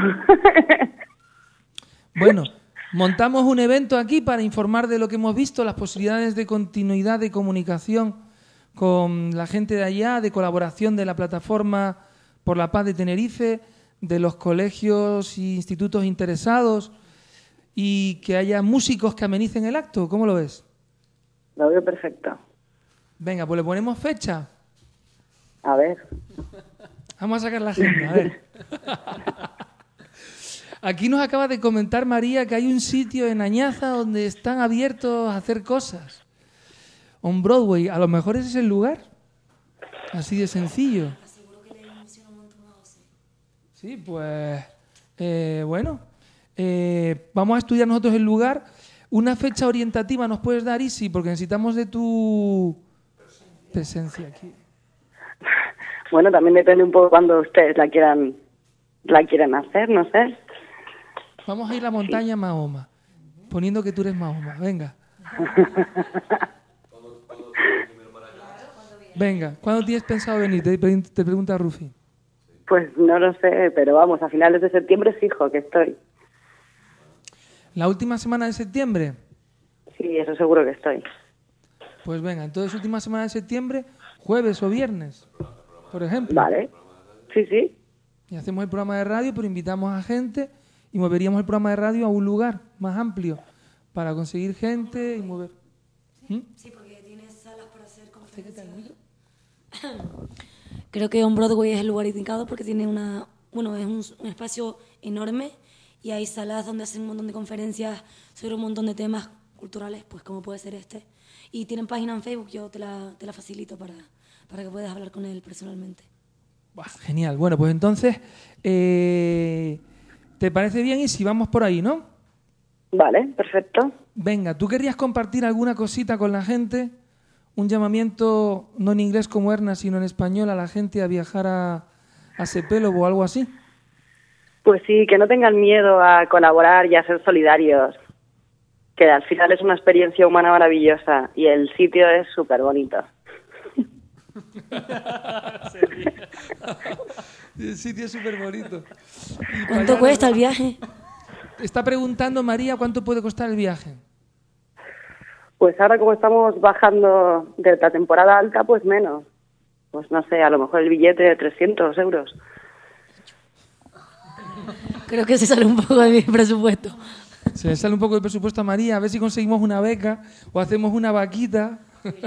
Bueno, montamos un evento aquí para informar de lo que hemos visto, las posibilidades de continuidad de comunicación con la gente de allá, de colaboración de la Plataforma por la Paz de Tenerife, de los colegios e institutos interesados y que haya músicos que amenicen el acto. ¿Cómo lo ves? Lo veo perfecto. Venga, pues le ponemos fecha. A ver. Vamos a sacar la agenda, a ver. Aquí nos acaba de comentar María que hay un sitio en Añaza donde están abiertos a hacer cosas. On Broadway, a lo mejor ese es el lugar. Así de sencillo. Sí, pues bueno. Vamos a estudiar nosotros el lugar. Una fecha orientativa nos puedes dar, Isi, porque necesitamos de tu presencia aquí. Bueno, también depende un poco cuando ustedes la quieran hacer, no sé. Vamos a ir a la montaña Mahoma, poniendo que tú eres Mahoma. Venga. Venga, ¿cuándo tienes pensado venir? Te pregunta Rufi. Pues no lo sé, pero vamos, a finales de septiembre fijo que estoy. ¿La última semana de septiembre? Sí, eso seguro que estoy. Pues venga, entonces última semana de septiembre, jueves o viernes, por ejemplo. Vale, sí, sí. Y hacemos el programa de radio, pero invitamos a gente y moveríamos el programa de radio a un lugar más amplio para conseguir gente y mover. Sí, porque tienes salas para hacer conferencias. Creo que On Broadway es el lugar indicado porque tiene es un espacio enorme y hay salas donde hacen un montón de conferencias sobre un montón de temas culturales, pues como puede ser este. Y tienen página en Facebook, yo te la facilito para que puedas hablar con él personalmente. Genial. Bueno, pues entonces, ¿te parece bien? Y si vamos por ahí, ¿no? Vale, perfecto. Venga, ¿tú querías compartir alguna cosita con la gente? Un llamamiento, no en inglés como Erna, sino en español, a la gente a viajar a Sepélovo o algo así. Pues sí, que no tengan miedo a colaborar y a ser solidarios. Que al final es una experiencia humana maravillosa y el sitio es súper bonito. El sitio es súper bonito. ¿Cuánto cuesta el viaje? Está preguntando María cuánto puede costar el viaje. Pues ahora como estamos bajando de la temporada alta, pues menos. Pues no sé, a lo mejor el billete de 300 euros. Creo que se sale un poco de mi presupuesto. Se le sale un poco de presupuesto a María, a ver si conseguimos una beca o hacemos una vaquita.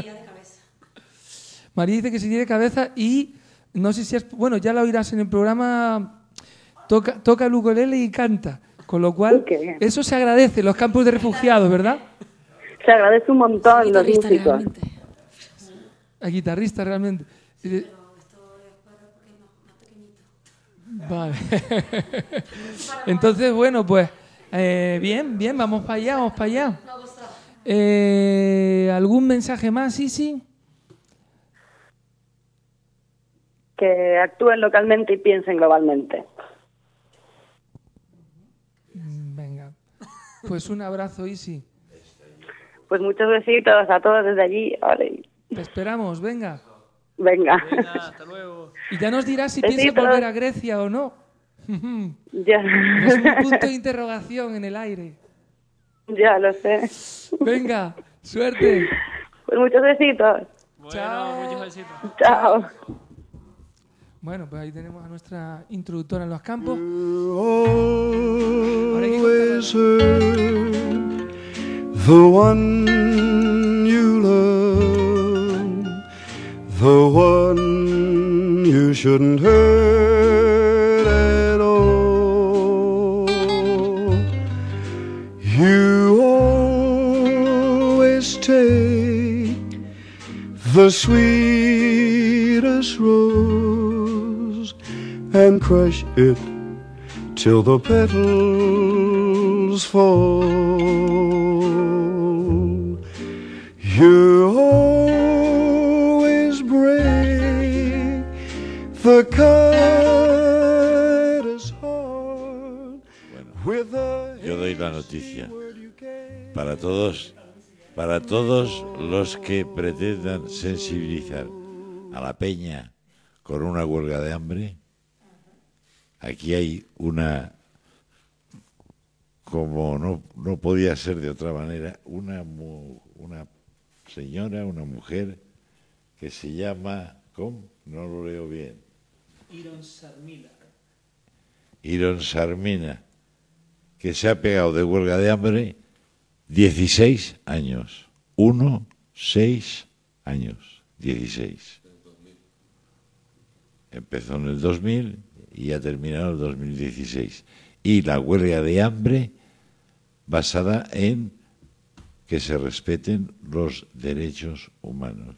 María dice que se iría de cabeza y no sé si es... Bueno, ya la oirás en el programa, toca el ukelele y canta. Con lo cual, eso se agradece en los campos de refugiados, ¿verdad? Se agradece un montón los músicos. A guitarrista realmente. Vale. Entonces, bueno, pues bien, vamos para allá. ¿Algún mensaje más, Isi? Que actúen localmente y piensen globalmente. Venga. Pues un abrazo, Isi. Pues muchos besitos a todos desde allí. Vale. Te esperamos, venga. Venga, hasta luego. Y ya nos dirás si Besitos. piensas volver a Grecia o no. Ya. Es un punto de interrogación en el aire. Ya lo sé. Venga, suerte. Pues muchos besitos. Chao. Muchos besitos. Chao. Bueno, pues ahí tenemos a nuestra introductora en los campos. Always heard the one you love, the one you shouldn't hurt at all. You always take the sweetest rose and crush it till the petals fall. You always break the kindest heart with a Yo doy la noticia para todos los que pretendan sensibilizar a la peña con una huelga de hambre. Aquí hay una, como no podía ser de otra manera, una señora, una mujer que se llama, ¿cómo? No lo leo bien. Iron Sarmila. Irón Sarmina, que se ha pegado de huelga de hambre 16 años. 6 años. 16. Empezó en el 2000 y ha terminado en el 2016. Y la huelga de hambre basada en que se respeten los derechos humanos.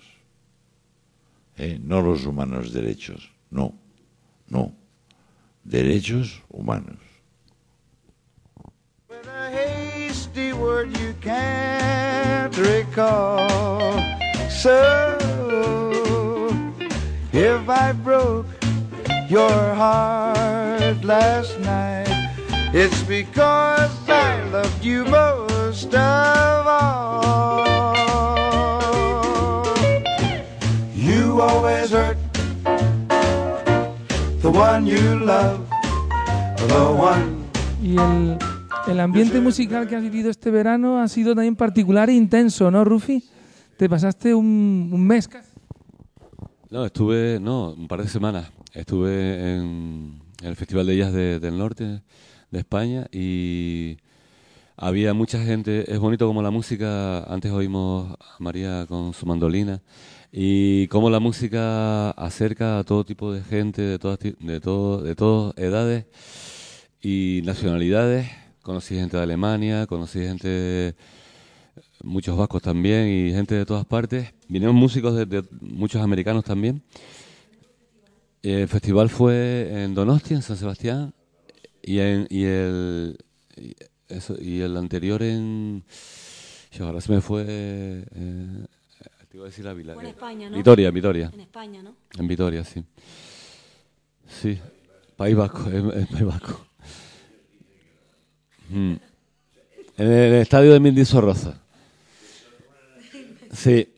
No los humanos derechos, no. Derechos humanos. With a hasty word you can't recall. So, if I broke your heart last night, it's because I loved you most of all. You always hurt the one you love, the one. Y el ambiente musical que has vivido este verano ha sido también particular e intenso, ¿no, Rufi? ¿Te pasaste un mes casi? No, un par de semanas. Estuve en el Festival de Jazz del Norte de España y había mucha gente. Es bonito como la música, antes oímos a María con su mandolina, y cómo la música acerca a todo tipo de gente, de todas edades y nacionalidades. Conocí gente de Alemania, conocí gente, muchos vascos también y gente de todas partes. Vinieron músicos de muchos americanos también. El festival fue en Donostia, en San Sebastián, y el anterior en... Ahora se me fue... te iba a decir Ávila. En España, ¿no? Vitoria. En España, ¿no? En Vitoria, sí. Sí, País Vasco, es País Vasco. En el estadio de Mendizorroza. Sí.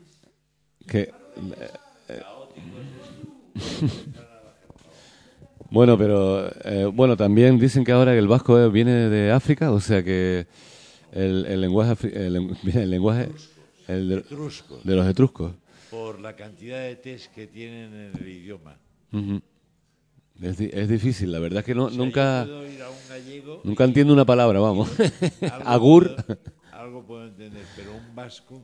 Bueno, pero también dicen que ahora el vasco viene de África, o sea que el lenguaje de los etruscos. Por la cantidad de test que tienen en el idioma. Uh-huh. Es difícil, la verdad es que nunca entiendo una palabra, vamos. Agur. Algo puedo entender, pero un vasco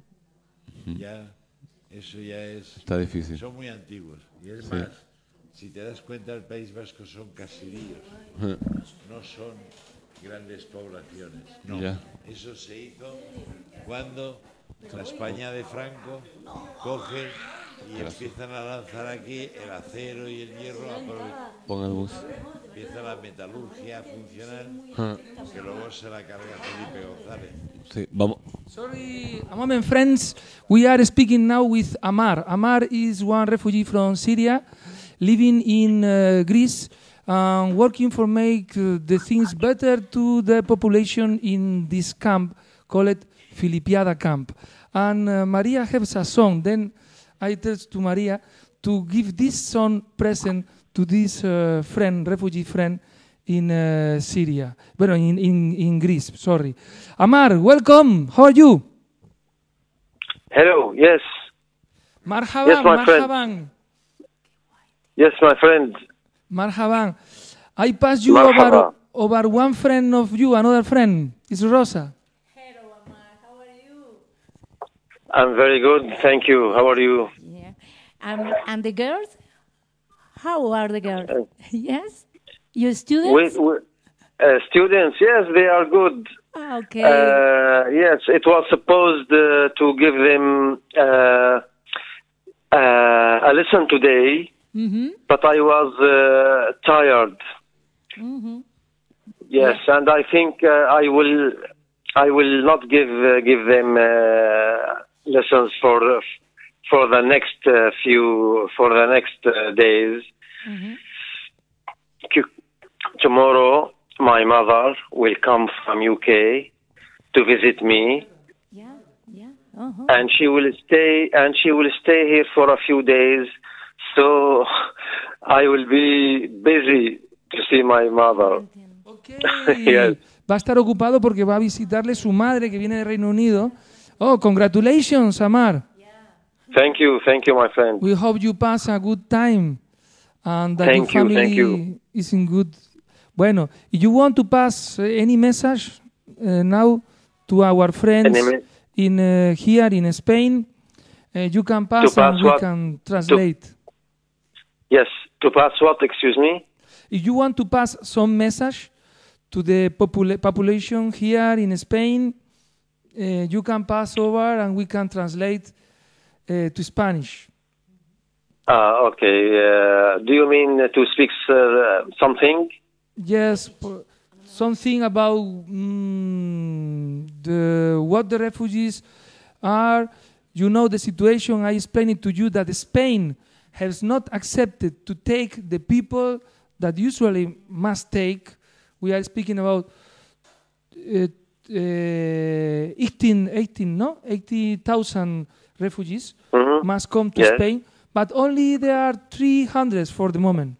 eso ya es... Está difícil. Son muy antiguos. Y es más, si te das cuenta, el País Vasco son caseríos. No son grandes poblaciones. No. Ya. Eso se hizo cuando la España de Franco coge y empiezan a lanzar aquí el acero y el hierro Pon el bus. Empieza la metalurgia a funcionar, que luego se la carga Felipe González. Sí, vamos. Sorry, a moment, friends. We are speaking now with Amar. Amar is one refugee from Syria, living in Greece, working for make the things better to the population in this camp called Filipiada camp. And Maria has a song. Then I tell to Maria to give this song present to this refugee friend in Syria. Bueno, in Greece, sorry. Amar, welcome. How are you? Hello, yes. Marhaban, yes, my marhaban. Friend. Yes, my friend. Marhaban. I pass you over one friend of you, another friend. It's Rosa. I'm very good, thank you. How are you? Yeah. And the girls? How are the girls? Yes? Your students? Students, yes, they are good. Okay. Yes, it was supposed to give them a lesson today, but I was tired. Yes, and I think I will not give them lessons for the next days. Tomorrow, my mother will come from UK to visit me, and she will stay here for a few days. So I will be busy to see my mother. Yes. Va a estar ocupado porque va a visitarle su madre que viene de Reino Unido. Oh, congratulations, Amar. Thank you, my friend. We hope you pass a good time and that your family is in good Bueno, you want to pass any message now to our friends in here in Spain? You can pass and we can translate. Yes, to pass what? Excuse me? If you want to pass some message to the population here in Spain, you can pass over and we can translate to Spanish. Okay. Do you mean to speak something? Yes, something about what the refugees are. You know the situation. I explained it to you that Spain has not accepted to take the people that usually must take. We are speaking about 80,000 refugees must come to Spain, but only there are 300 for the moment.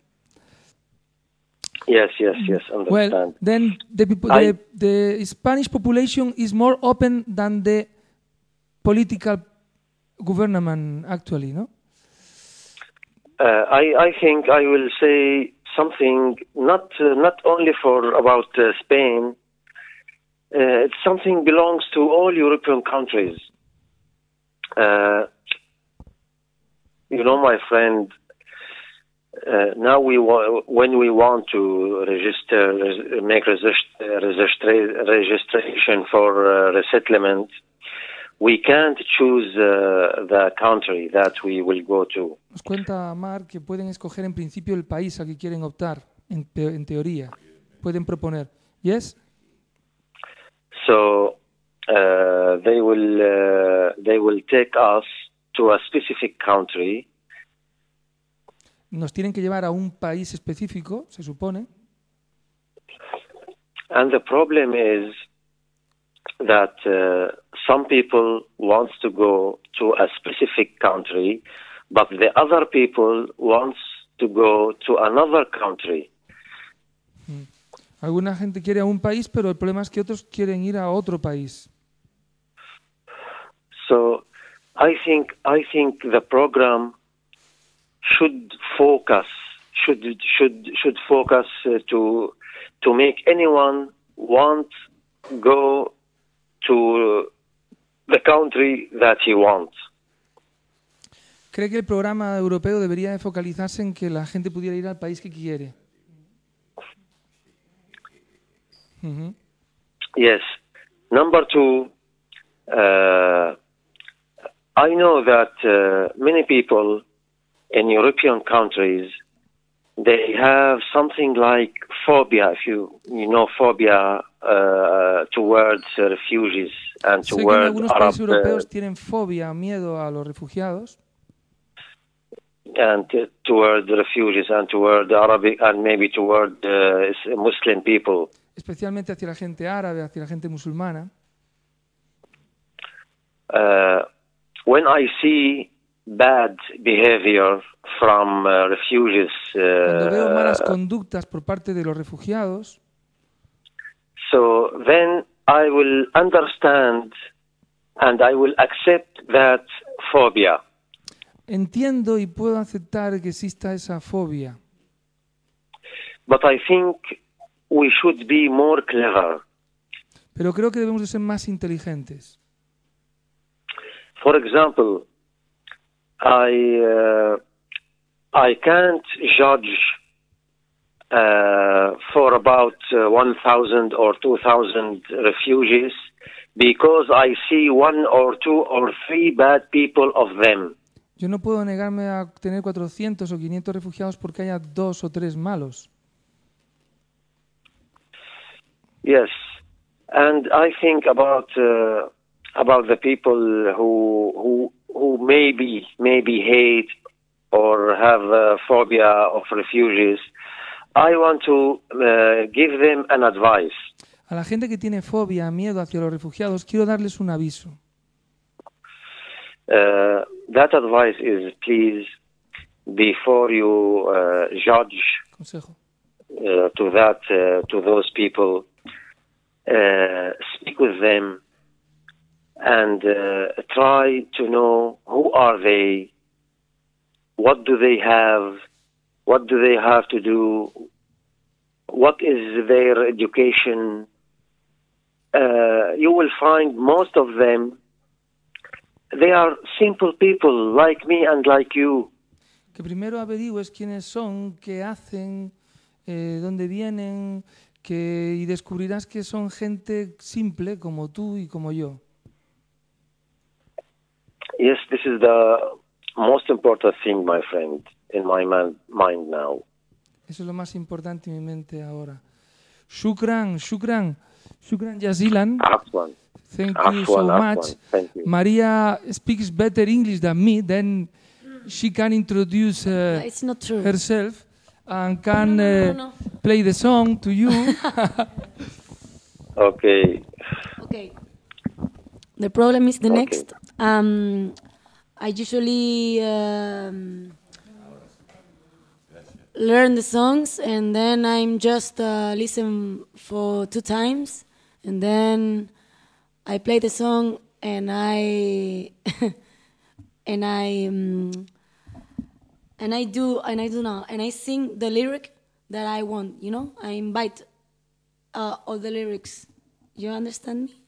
Yes, understand. Well, then the Spanish population is more open than the political government, actually, no? I think I will say something not only about Spain. It's something belongs to all European countries. You know, my friend. Now when we want to make registration for resettlement, we can't choose the country that we will go to. Nos cuenta Mark que pueden escoger en principio el país al que quieren optar, en teoría. Pueden proponer. Yes? So they will take us to a specific country. Nos tienen que llevar a un país específico, se supone. And the problem is that some people want to go to a specific country, but the other people wants to go to another country. Alguna gente quiere a un país, pero el problema es que otros quieren ir a otro país. So I think the program should focus to make anyone want go to the country that he wants. ¿Cree que el programa europeo debería focalizarse en que la gente pudiera ir al país que quiere? Yes. Number two, I know that many people in European countries, they have something like phobia, if you know phobia towards refugees and sé que en towards algunos Arab países europeos tienen fobia, miedo a los refugiados. and toward the refugees and toward the Arabic and maybe toward Muslim people. Especialmente hacia la gente árabe, hacia la gente musulmana. When I see bad behavior from refugees, Cuando veo malas conductas por parte de los refugiados, so then I will understand and I will accept that phobia. entiendo y puedo aceptar que exista esa fobia. But I think we should be more clever. Pero creo que debemos de ser más inteligentes. For example, I can't judge for about 1,000 or 2,000 refugees because I see 1 or 2 or 3 bad people of them. Yo no puedo negarme a tener 400 o 500 refugiados porque haya 2 o 3 malos. Yes, and I think about the people who maybe hate or have a phobia of refugees. I want to give them an advice. A la gente que tiene fobia, miedo hacia los refugiados, quiero darles un aviso. That advice is, please, before you judge Consejo. To those people, speak with them and try to know who are they, what do they have to do, what is their education, you will find most of them, they are simple people like me and like you. Que primero averigües quiénes son, qué hacen, dónde vienen, y descubrirás que son gente simple como tú y como yo. Yes, this is the most important thing, my friend, in my mind now. Eso es lo más importante en mi mente ahora. Shukran jazilan. Thank you so much. Thank you. Maria speaks better English than me, then she can introduce It's not true. herself and can play the song to you. Okay. Okay. The problem is the next. I usually learn the songs and then I'm just listen for 2 times and then I play the song and I sing the lyric that I want. You know, I invite all the lyrics. You understand me?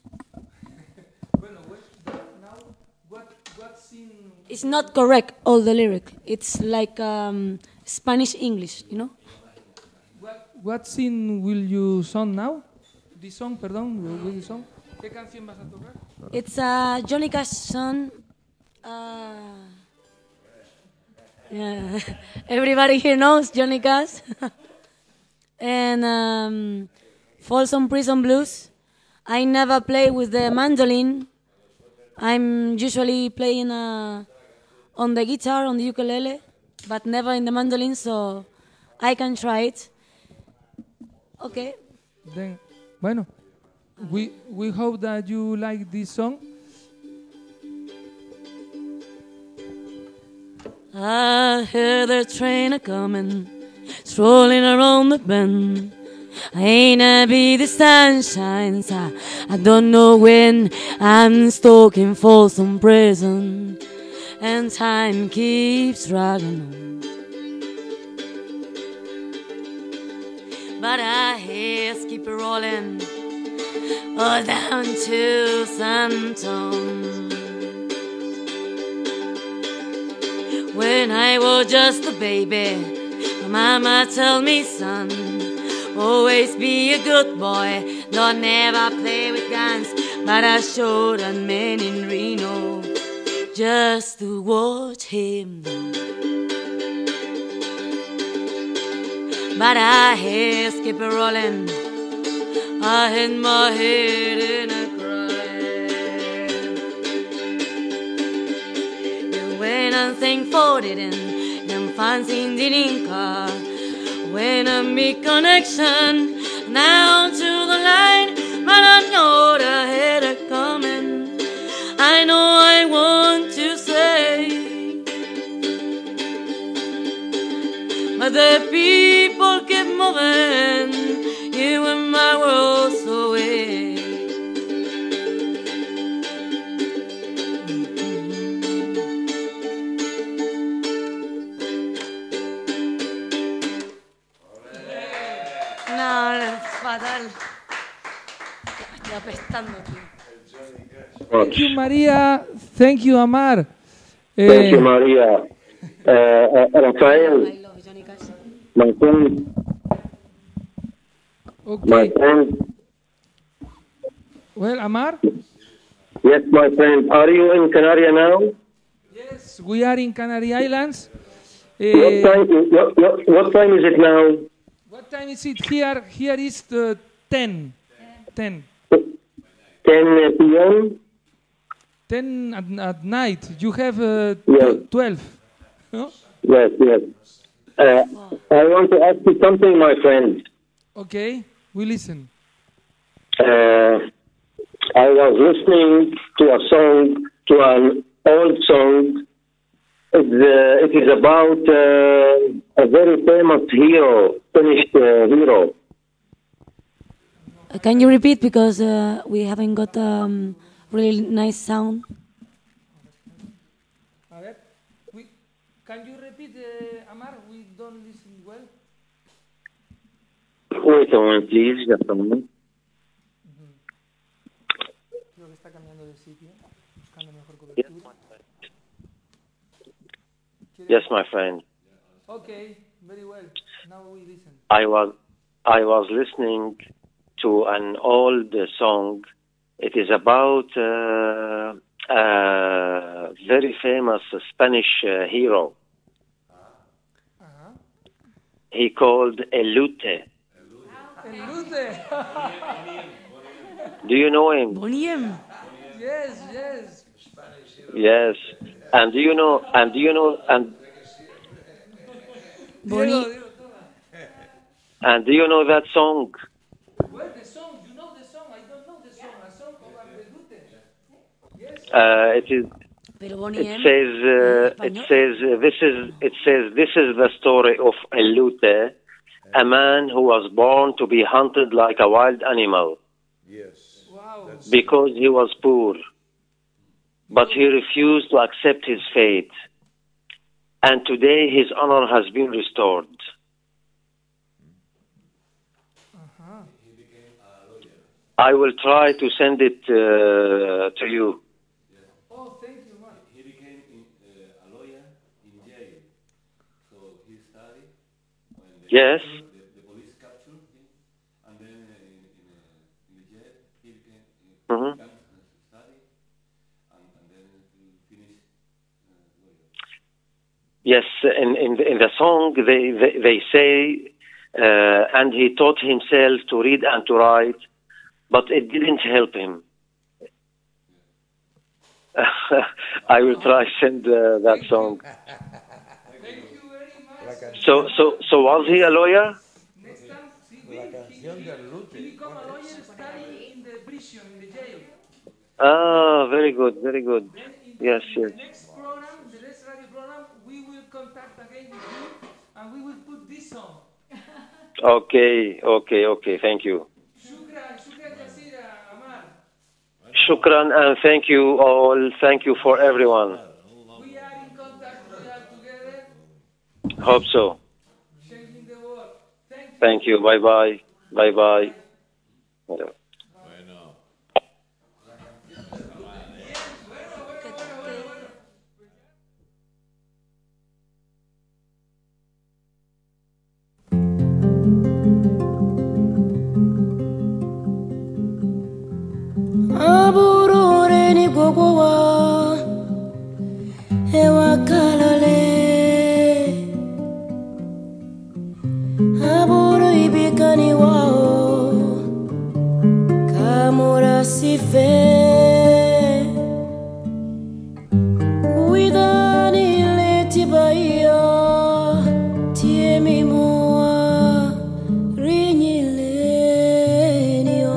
It's not correct, all the lyric. It's like Spanish English, you know? What scene will you song now? The song, perdón, will you song? ¿Qué canción vas a tocar? It's Johnny Cash song. Yeah. Everybody here knows Johnny Cash. And Folsom Prison Blues. I never play with the mandolin. I'm usually playing on the guitar, on the ukulele, but never in the mandolin, so I can try it. Okay. Then, bueno, we hope that you like this song. I hear the train a-comin', strolling around the bend. I ain't happy the sun shines. I don't know when I'm stuck in Folsom Prison, and time keeps dragging on. But I hear keep rolling all down to San Antonio. When I was just a baby, my mama told me, son, always be a good boy, don't never play with guns. But I showed a man in Reno just to watch him die. But I hear skip rolling, I hit my head in a cry. And when I think for it in them fancy didn't car. When I make connection now to the line, but I know the head are coming. I know I want to say, but the people keep moving, you and my world's away. No, es fatal. Me estoy apestando, tío. Thank you, Maria. Thank you, Amar. Thank you, Maria. Rafael, my friend. Okay. My friend. Well, Amar? Yes, my friend. Are you in Canary now? Yes, we are in Canary Islands. What time is it now? What time is it here? Here is 10. 10 p.m.? 10 at night. You have 12. No? Yes, yes. I want to ask you something, my friend. Okay, we listen. I was listening to a song, to an old song. It is about a very famous hero, Finnish hero. Can you repeat, because we haven't got really nice sound? Can you repeat, Amar? We don't listen well. Wait a moment, please. Just a moment. Creo que está cambiando de sitio, buscando mejor Yes, cobertura. Yes, my friend. Okay, very well. Now we listen. I was listening to an old song. It is about a very famous Spanish hero. He called Elute. Do you know him? Boniem. Yes, yes. Yes. And do you know that song? Well, the song, you know the song. I don't know the song. A song about the Lute. Yes. It says this is the story of Elute, a man who was born to be hunted like a wild animal. Yes. Wow. Because he was poor. But he refused to accept his fate. And today his honor has been restored. I will try to send it to you. Oh, thank you, man. He became a lawyer in jail. So he studied when Yes. the police captured him, and then in the jail he became Mhm. study, and then he finished lawyer. Yes, in the song they say, and he taught himself to read and to write, but it didn't help him. I will try send that song. So was he a lawyer? He become a lawyer studying in the prison, in the jail. Ah, very good, very good. Yes, yes. The next radio program, we will contact again with you and we will put this song. Okay. Thank you. Shukran Jasira, Amar. Shukran and thank you all. Thank you for everyone. We are in contact, we are together, Hope so. changing the world. Thank you. Bye. Whatever. Aburure ni gogowa ewa kalale aburu ibikani wao kamura sife kuidani leti baia tiemi mua rinyilenio.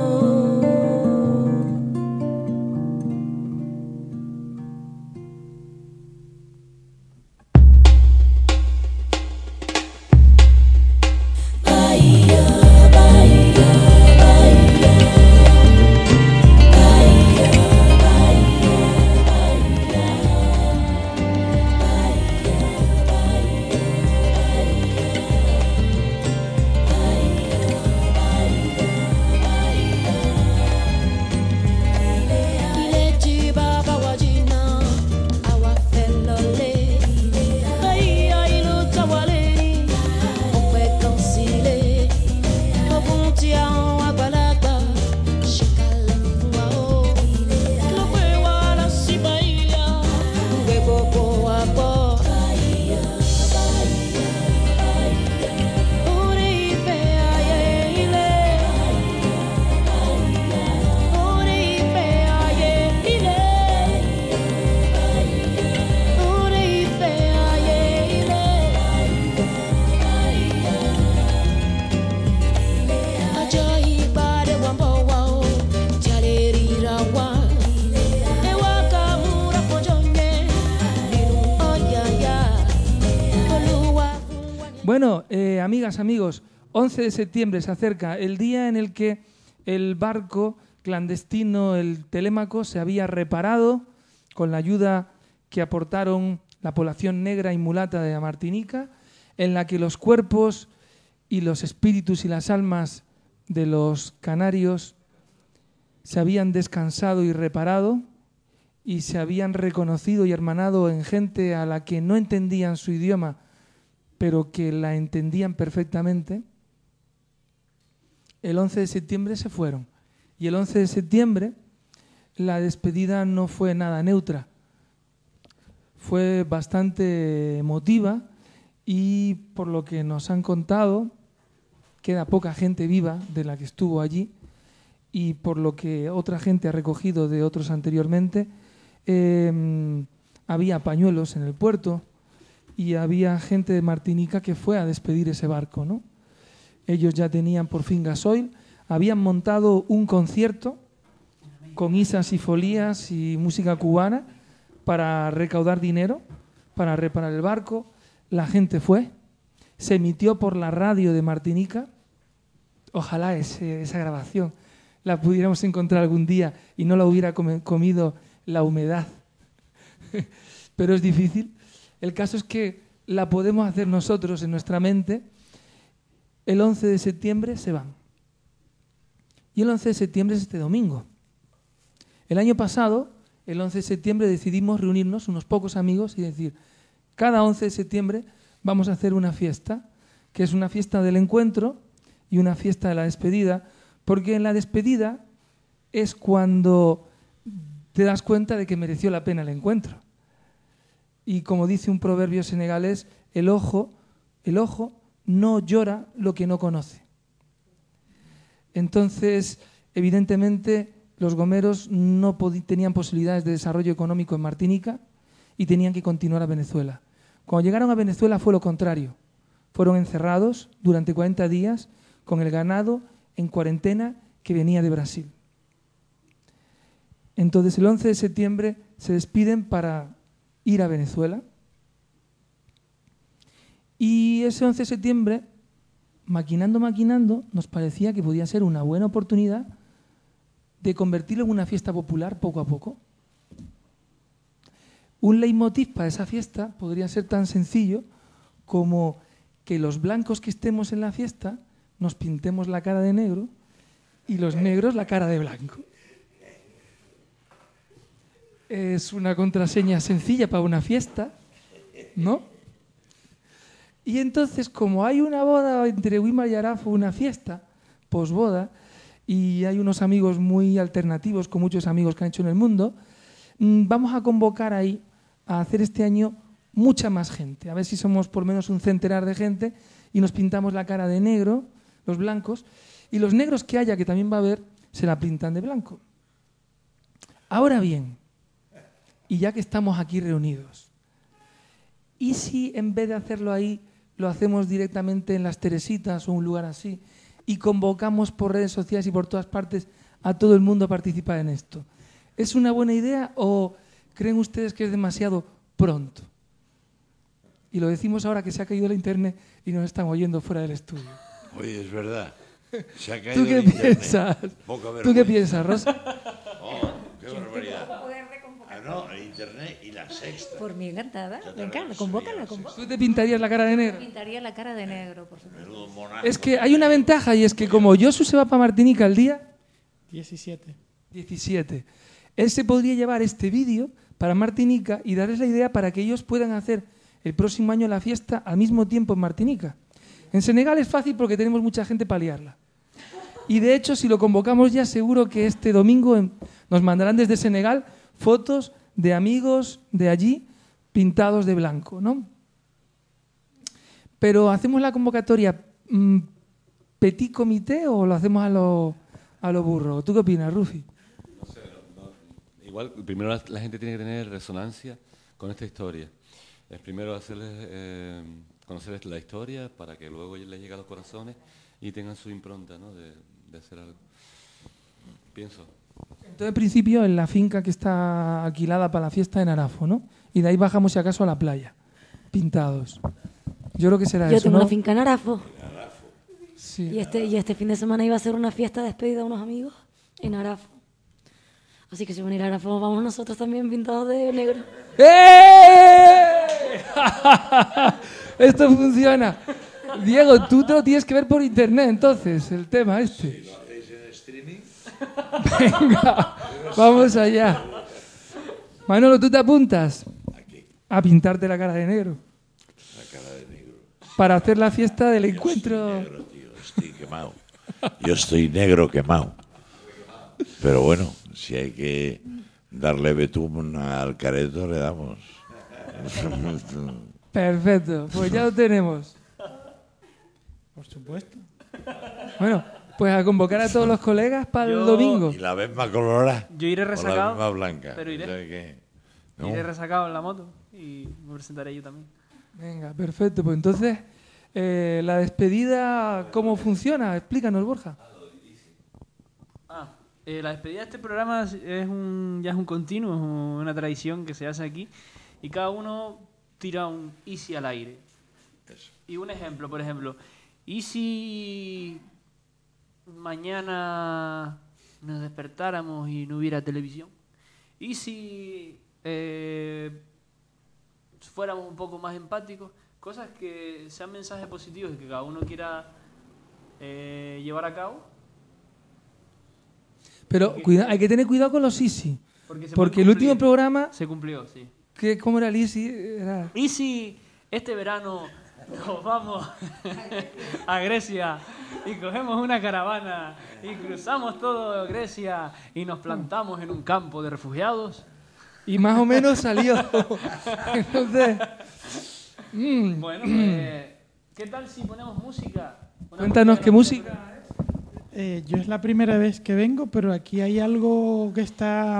Bueno, amigas, amigos, 11 de septiembre se acerca el día en el que el barco clandestino, el Telémaco, se había reparado con la ayuda que aportaron la población negra y mulata de la Martinica, en la que los cuerpos y los espíritus y las almas de los canarios se habían descansado y reparado y se habían reconocido y hermanado en gente a la que no entendían su idioma, pero que la entendían perfectamente, el 11 de septiembre se fueron. Y el 11 de septiembre la despedida no fue nada neutra. Fue bastante emotiva y por lo que nos han contado, queda poca gente viva de la que estuvo allí y por lo que otra gente ha recogido de otros anteriormente, había pañuelos en el puerto y había gente de Martinica que fue a despedir ese barco, ¿no? Ellos ya tenían por fin gasoil, habían montado un concierto con isas y folías y música cubana para recaudar dinero, para reparar el barco. La gente fue, se emitió por la radio de Martinica. Ojalá esa grabación la pudiéramos encontrar algún día y no la hubiera comido la humedad. Pero es difícil. El caso es que la podemos hacer nosotros en nuestra mente. El 11 de septiembre se van. Y el 11 de septiembre es este domingo. El año pasado, el 11 de septiembre, decidimos reunirnos unos pocos amigos y decir, cada 11 de septiembre vamos a hacer una fiesta, que es una fiesta del encuentro y una fiesta de la despedida, porque en la despedida es cuando te das cuenta de que mereció la pena el encuentro. Y como dice un proverbio senegalés, el ojo no llora lo que no conoce. Entonces, evidentemente, los gomeros no tenían posibilidades de desarrollo económico en Martinica y tenían que continuar a Venezuela. Cuando llegaron a Venezuela fue lo contrario. Fueron encerrados durante 40 días con el ganado en cuarentena que venía de Brasil. Entonces, el 11 de septiembre se despiden para ir a Venezuela. Y ese 11 de septiembre, maquinando, nos parecía que podía ser una buena oportunidad de convertirlo en una fiesta popular poco a poco. Un leitmotiv para esa fiesta podría ser tan sencillo como que los blancos que estemos en la fiesta nos pintemos la cara de negro y los negros la cara de blanco. Es una contraseña sencilla para una fiesta, ¿no? Y entonces, como hay una boda entre Wimar y Arafo, una fiesta posboda, y hay unos amigos muy alternativos, con muchos amigos que han hecho en el mundo, vamos a convocar ahí a hacer este año mucha más gente. A ver si somos por lo menos un centenar de gente y nos pintamos la cara de negro, los blancos, y los negros que haya, que también va a haber, se la pintan de blanco. Ahora bien, y ya que estamos aquí reunidos, ¿y si en vez de hacerlo ahí, lo hacemos directamente en las Teresitas o un lugar así y convocamos por redes sociales y por todas partes a todo el mundo a participar en esto? ¿Es una buena idea o creen ustedes que es demasiado pronto? Y lo decimos ahora que se ha caído la internet y nos están oyendo fuera del estudio. Oye, es verdad. Se ha caído ¿Tú qué piensas? ¿Tú qué piensas, Rosa? Oh, qué barbaridad. No, el internet y la sexta. Por mí encantada. Venga, convócala. ¿Tú te pintarías la cara de negro? Pintaría la cara de negro, por supuesto. Es que hay una ventaja y es que como Josu se va para Martinica el día 17, él se podría llevar este vídeo para Martinica y darles la idea para que ellos puedan hacer el próximo año la fiesta al mismo tiempo en Martinica. En Senegal es fácil porque tenemos mucha gente para liarla. Y de hecho, si lo convocamos ya, seguro que este domingo nos mandarán desde Senegal fotos de amigos de allí pintados de blanco, ¿no? Pero ¿hacemos la convocatoria petit comité o lo hacemos a lo burro? ¿Tú qué opinas, Rufi? No sé, igual primero la gente tiene que tener resonancia con esta historia. Es primero hacerles conocerles la historia para que luego les llegue a los corazones y tengan su impronta, ¿no? de hacer algo. Pienso. Entonces, en principio, en la finca que está alquilada para la fiesta en Arafo, ¿no? Y de ahí bajamos, si acaso, a la playa, pintados. Yo creo que será eso, ¿no? Yo tengo una finca en Arafo. Sí. Y este fin de semana iba a ser una fiesta de despedida de unos amigos en Arafo. Así que si van a ir a Arafo, vamos nosotros también pintados de negro. ¡Eh! Esto funciona. Diego, tú te lo tienes que ver por internet, entonces, el tema este. Si lo hacéis en streaming. Venga, vamos allá. Manolo, ¿tú te apuntas? A pintarte la cara de negro. La cara de negro. Para hacer la fiesta del encuentro. Negro, tío, estoy quemado. Yo estoy negro quemado. Pero bueno, si hay que darle betún al careto, le damos. Perfecto, pues ya lo tenemos. Por supuesto. Bueno, pues a convocar a todos los colegas para el domingo. ¿Y la misma colorada? Yo iré ¿O resacado. la misma blanca? Pero iré. O sea que, ¿no? Iré resacado en la moto y me presentaré yo también. Venga, perfecto. Pues entonces, la despedida, ¿cómo funciona? Explícanos, Borja. La despedida de este programa ya es un continuo, es una tradición que se hace aquí y cada uno tira un easy al aire. Eso. Y un ejemplo, por ejemplo, ¿y si mañana nos despertáramos y no hubiera televisión? ¿Y si fuéramos un poco más empáticos? Cosas que sean mensajes positivos y que cada uno quiera llevar a cabo. Pero hay que tener cuidado con los easy. Porque el último programa... Se cumplió, sí. ¿Cómo era el easy? Era... ¿Y si este verano nos vamos a Grecia y cogemos una caravana y cruzamos todo Grecia y nos plantamos en un campo de refugiados? Y más o menos salió. Entonces... Bueno, pues, ¿qué tal si ponemos música? Cuéntanos qué música. Yo es la primera vez que vengo, pero aquí hay algo que está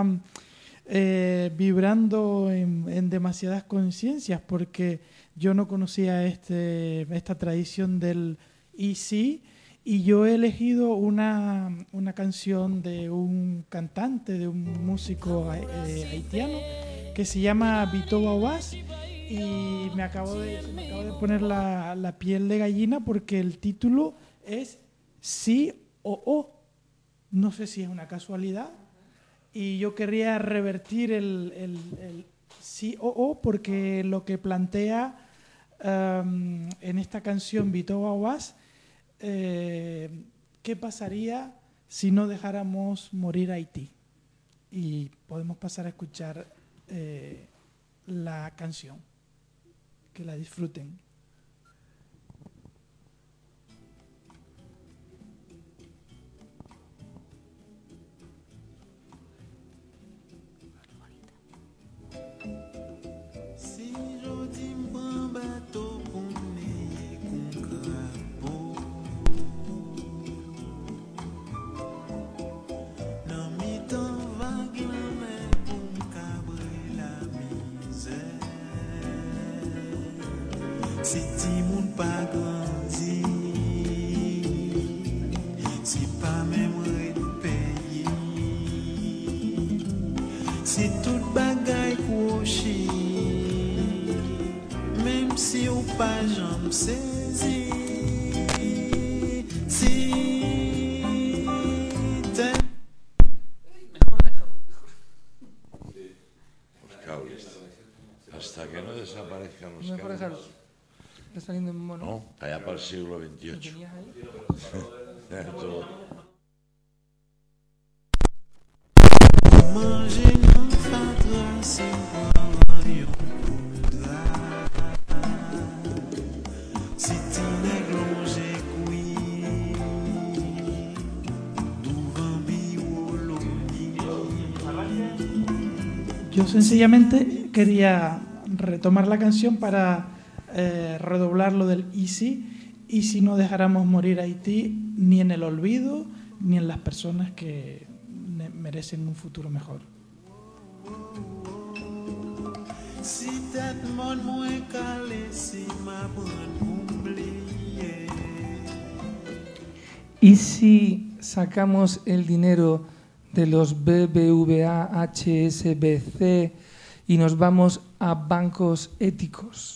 vibrando en demasiadas conciencias, porque yo no conocía esta tradición del Easy, y yo he elegido una canción de un cantante, de un músico haitiano, que se llama Vito Bauas, y me acabo de poner la piel de gallina porque el título es Sí o O. No sé si es una casualidad. Y yo querría revertir el sí o O porque lo que plantea en esta canción Vito Bauas, ¿qué pasaría si no dejáramos morir a Haití? Y podemos pasar a escuchar la canción. Que la disfruten. Si jodi m'pran bateau pou m'neye kon crapaud, nan mi tan vague nan men pou m'kabre la misère. Si ti moun pa grandi, si pa mèm repeye, si tout bagay kwoshi, mèm si ou pa jam sezi, si te... Los cables. Hasta que no desaparezcan los Mejor cables. dejarlo. Está saliendo en mono. No, allá para el siglo XXVIII. ¿Lo tenías ahí? Todo. Manger nan fatra se pran yon koudra. Si ti nèg longe koui, douvan biwolo mi. Yo sencillamente quería retomar la canción para redoblar lo del Easy, y si no dejáramos morir a Haití ni en el olvido ni en las personas que merecen un futuro mejor. Si tet mon mwen ka lese ma pran pou m'bliye. ¿Y si sacamos el dinero de los BBVA, HSBC y nos vamos a bancos éticos?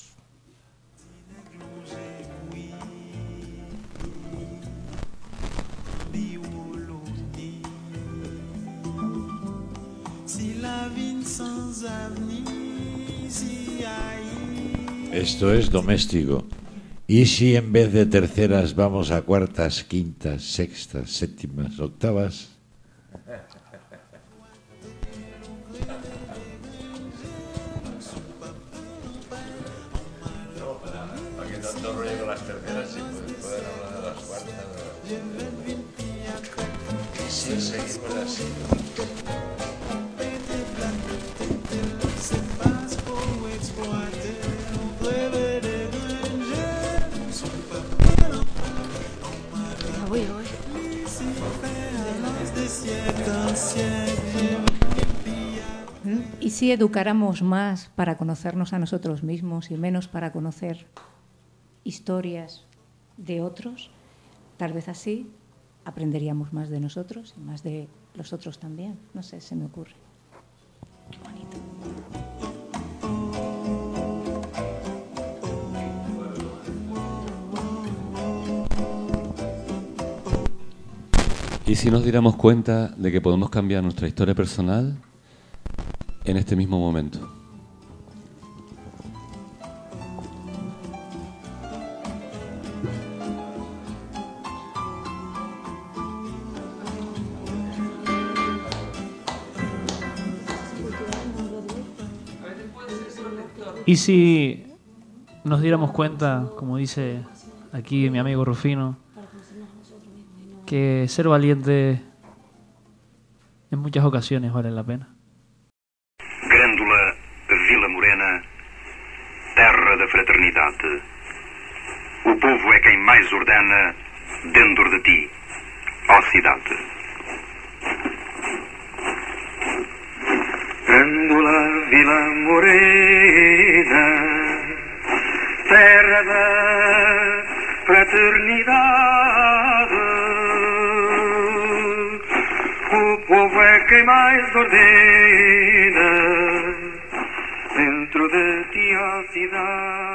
Esto es doméstico ¿Y si en vez de terceras vamos a cuartas, quintas, sextas, séptimas, octavas? Para que tanto rollo con las terceras, sí pueden hablar de las cuartas. Sí, seguimos así. ¿Y si educáramos más para conocernos a nosotros mismos y menos para conocer historias de otros? Tal vez así aprenderíamos más de nosotros y más de los otros también. No sé, se me ocurre. Qué bonito. ¿Y si nos diéramos cuenta de que podemos cambiar nuestra historia personal en este mismo momento? ¿Y si nos diéramos cuenta, como dice aquí mi amigo Rufino, que ser valiente en muchas ocasiones vale la pena? Grândola Vila Morena, terra da fraternidade. O povo é quem mais ordena dentro de ti, ó cidade. Grândola Vila Morena, terra da fraternidade. O povo é quem mais ordena dentro de ti, ó cidade.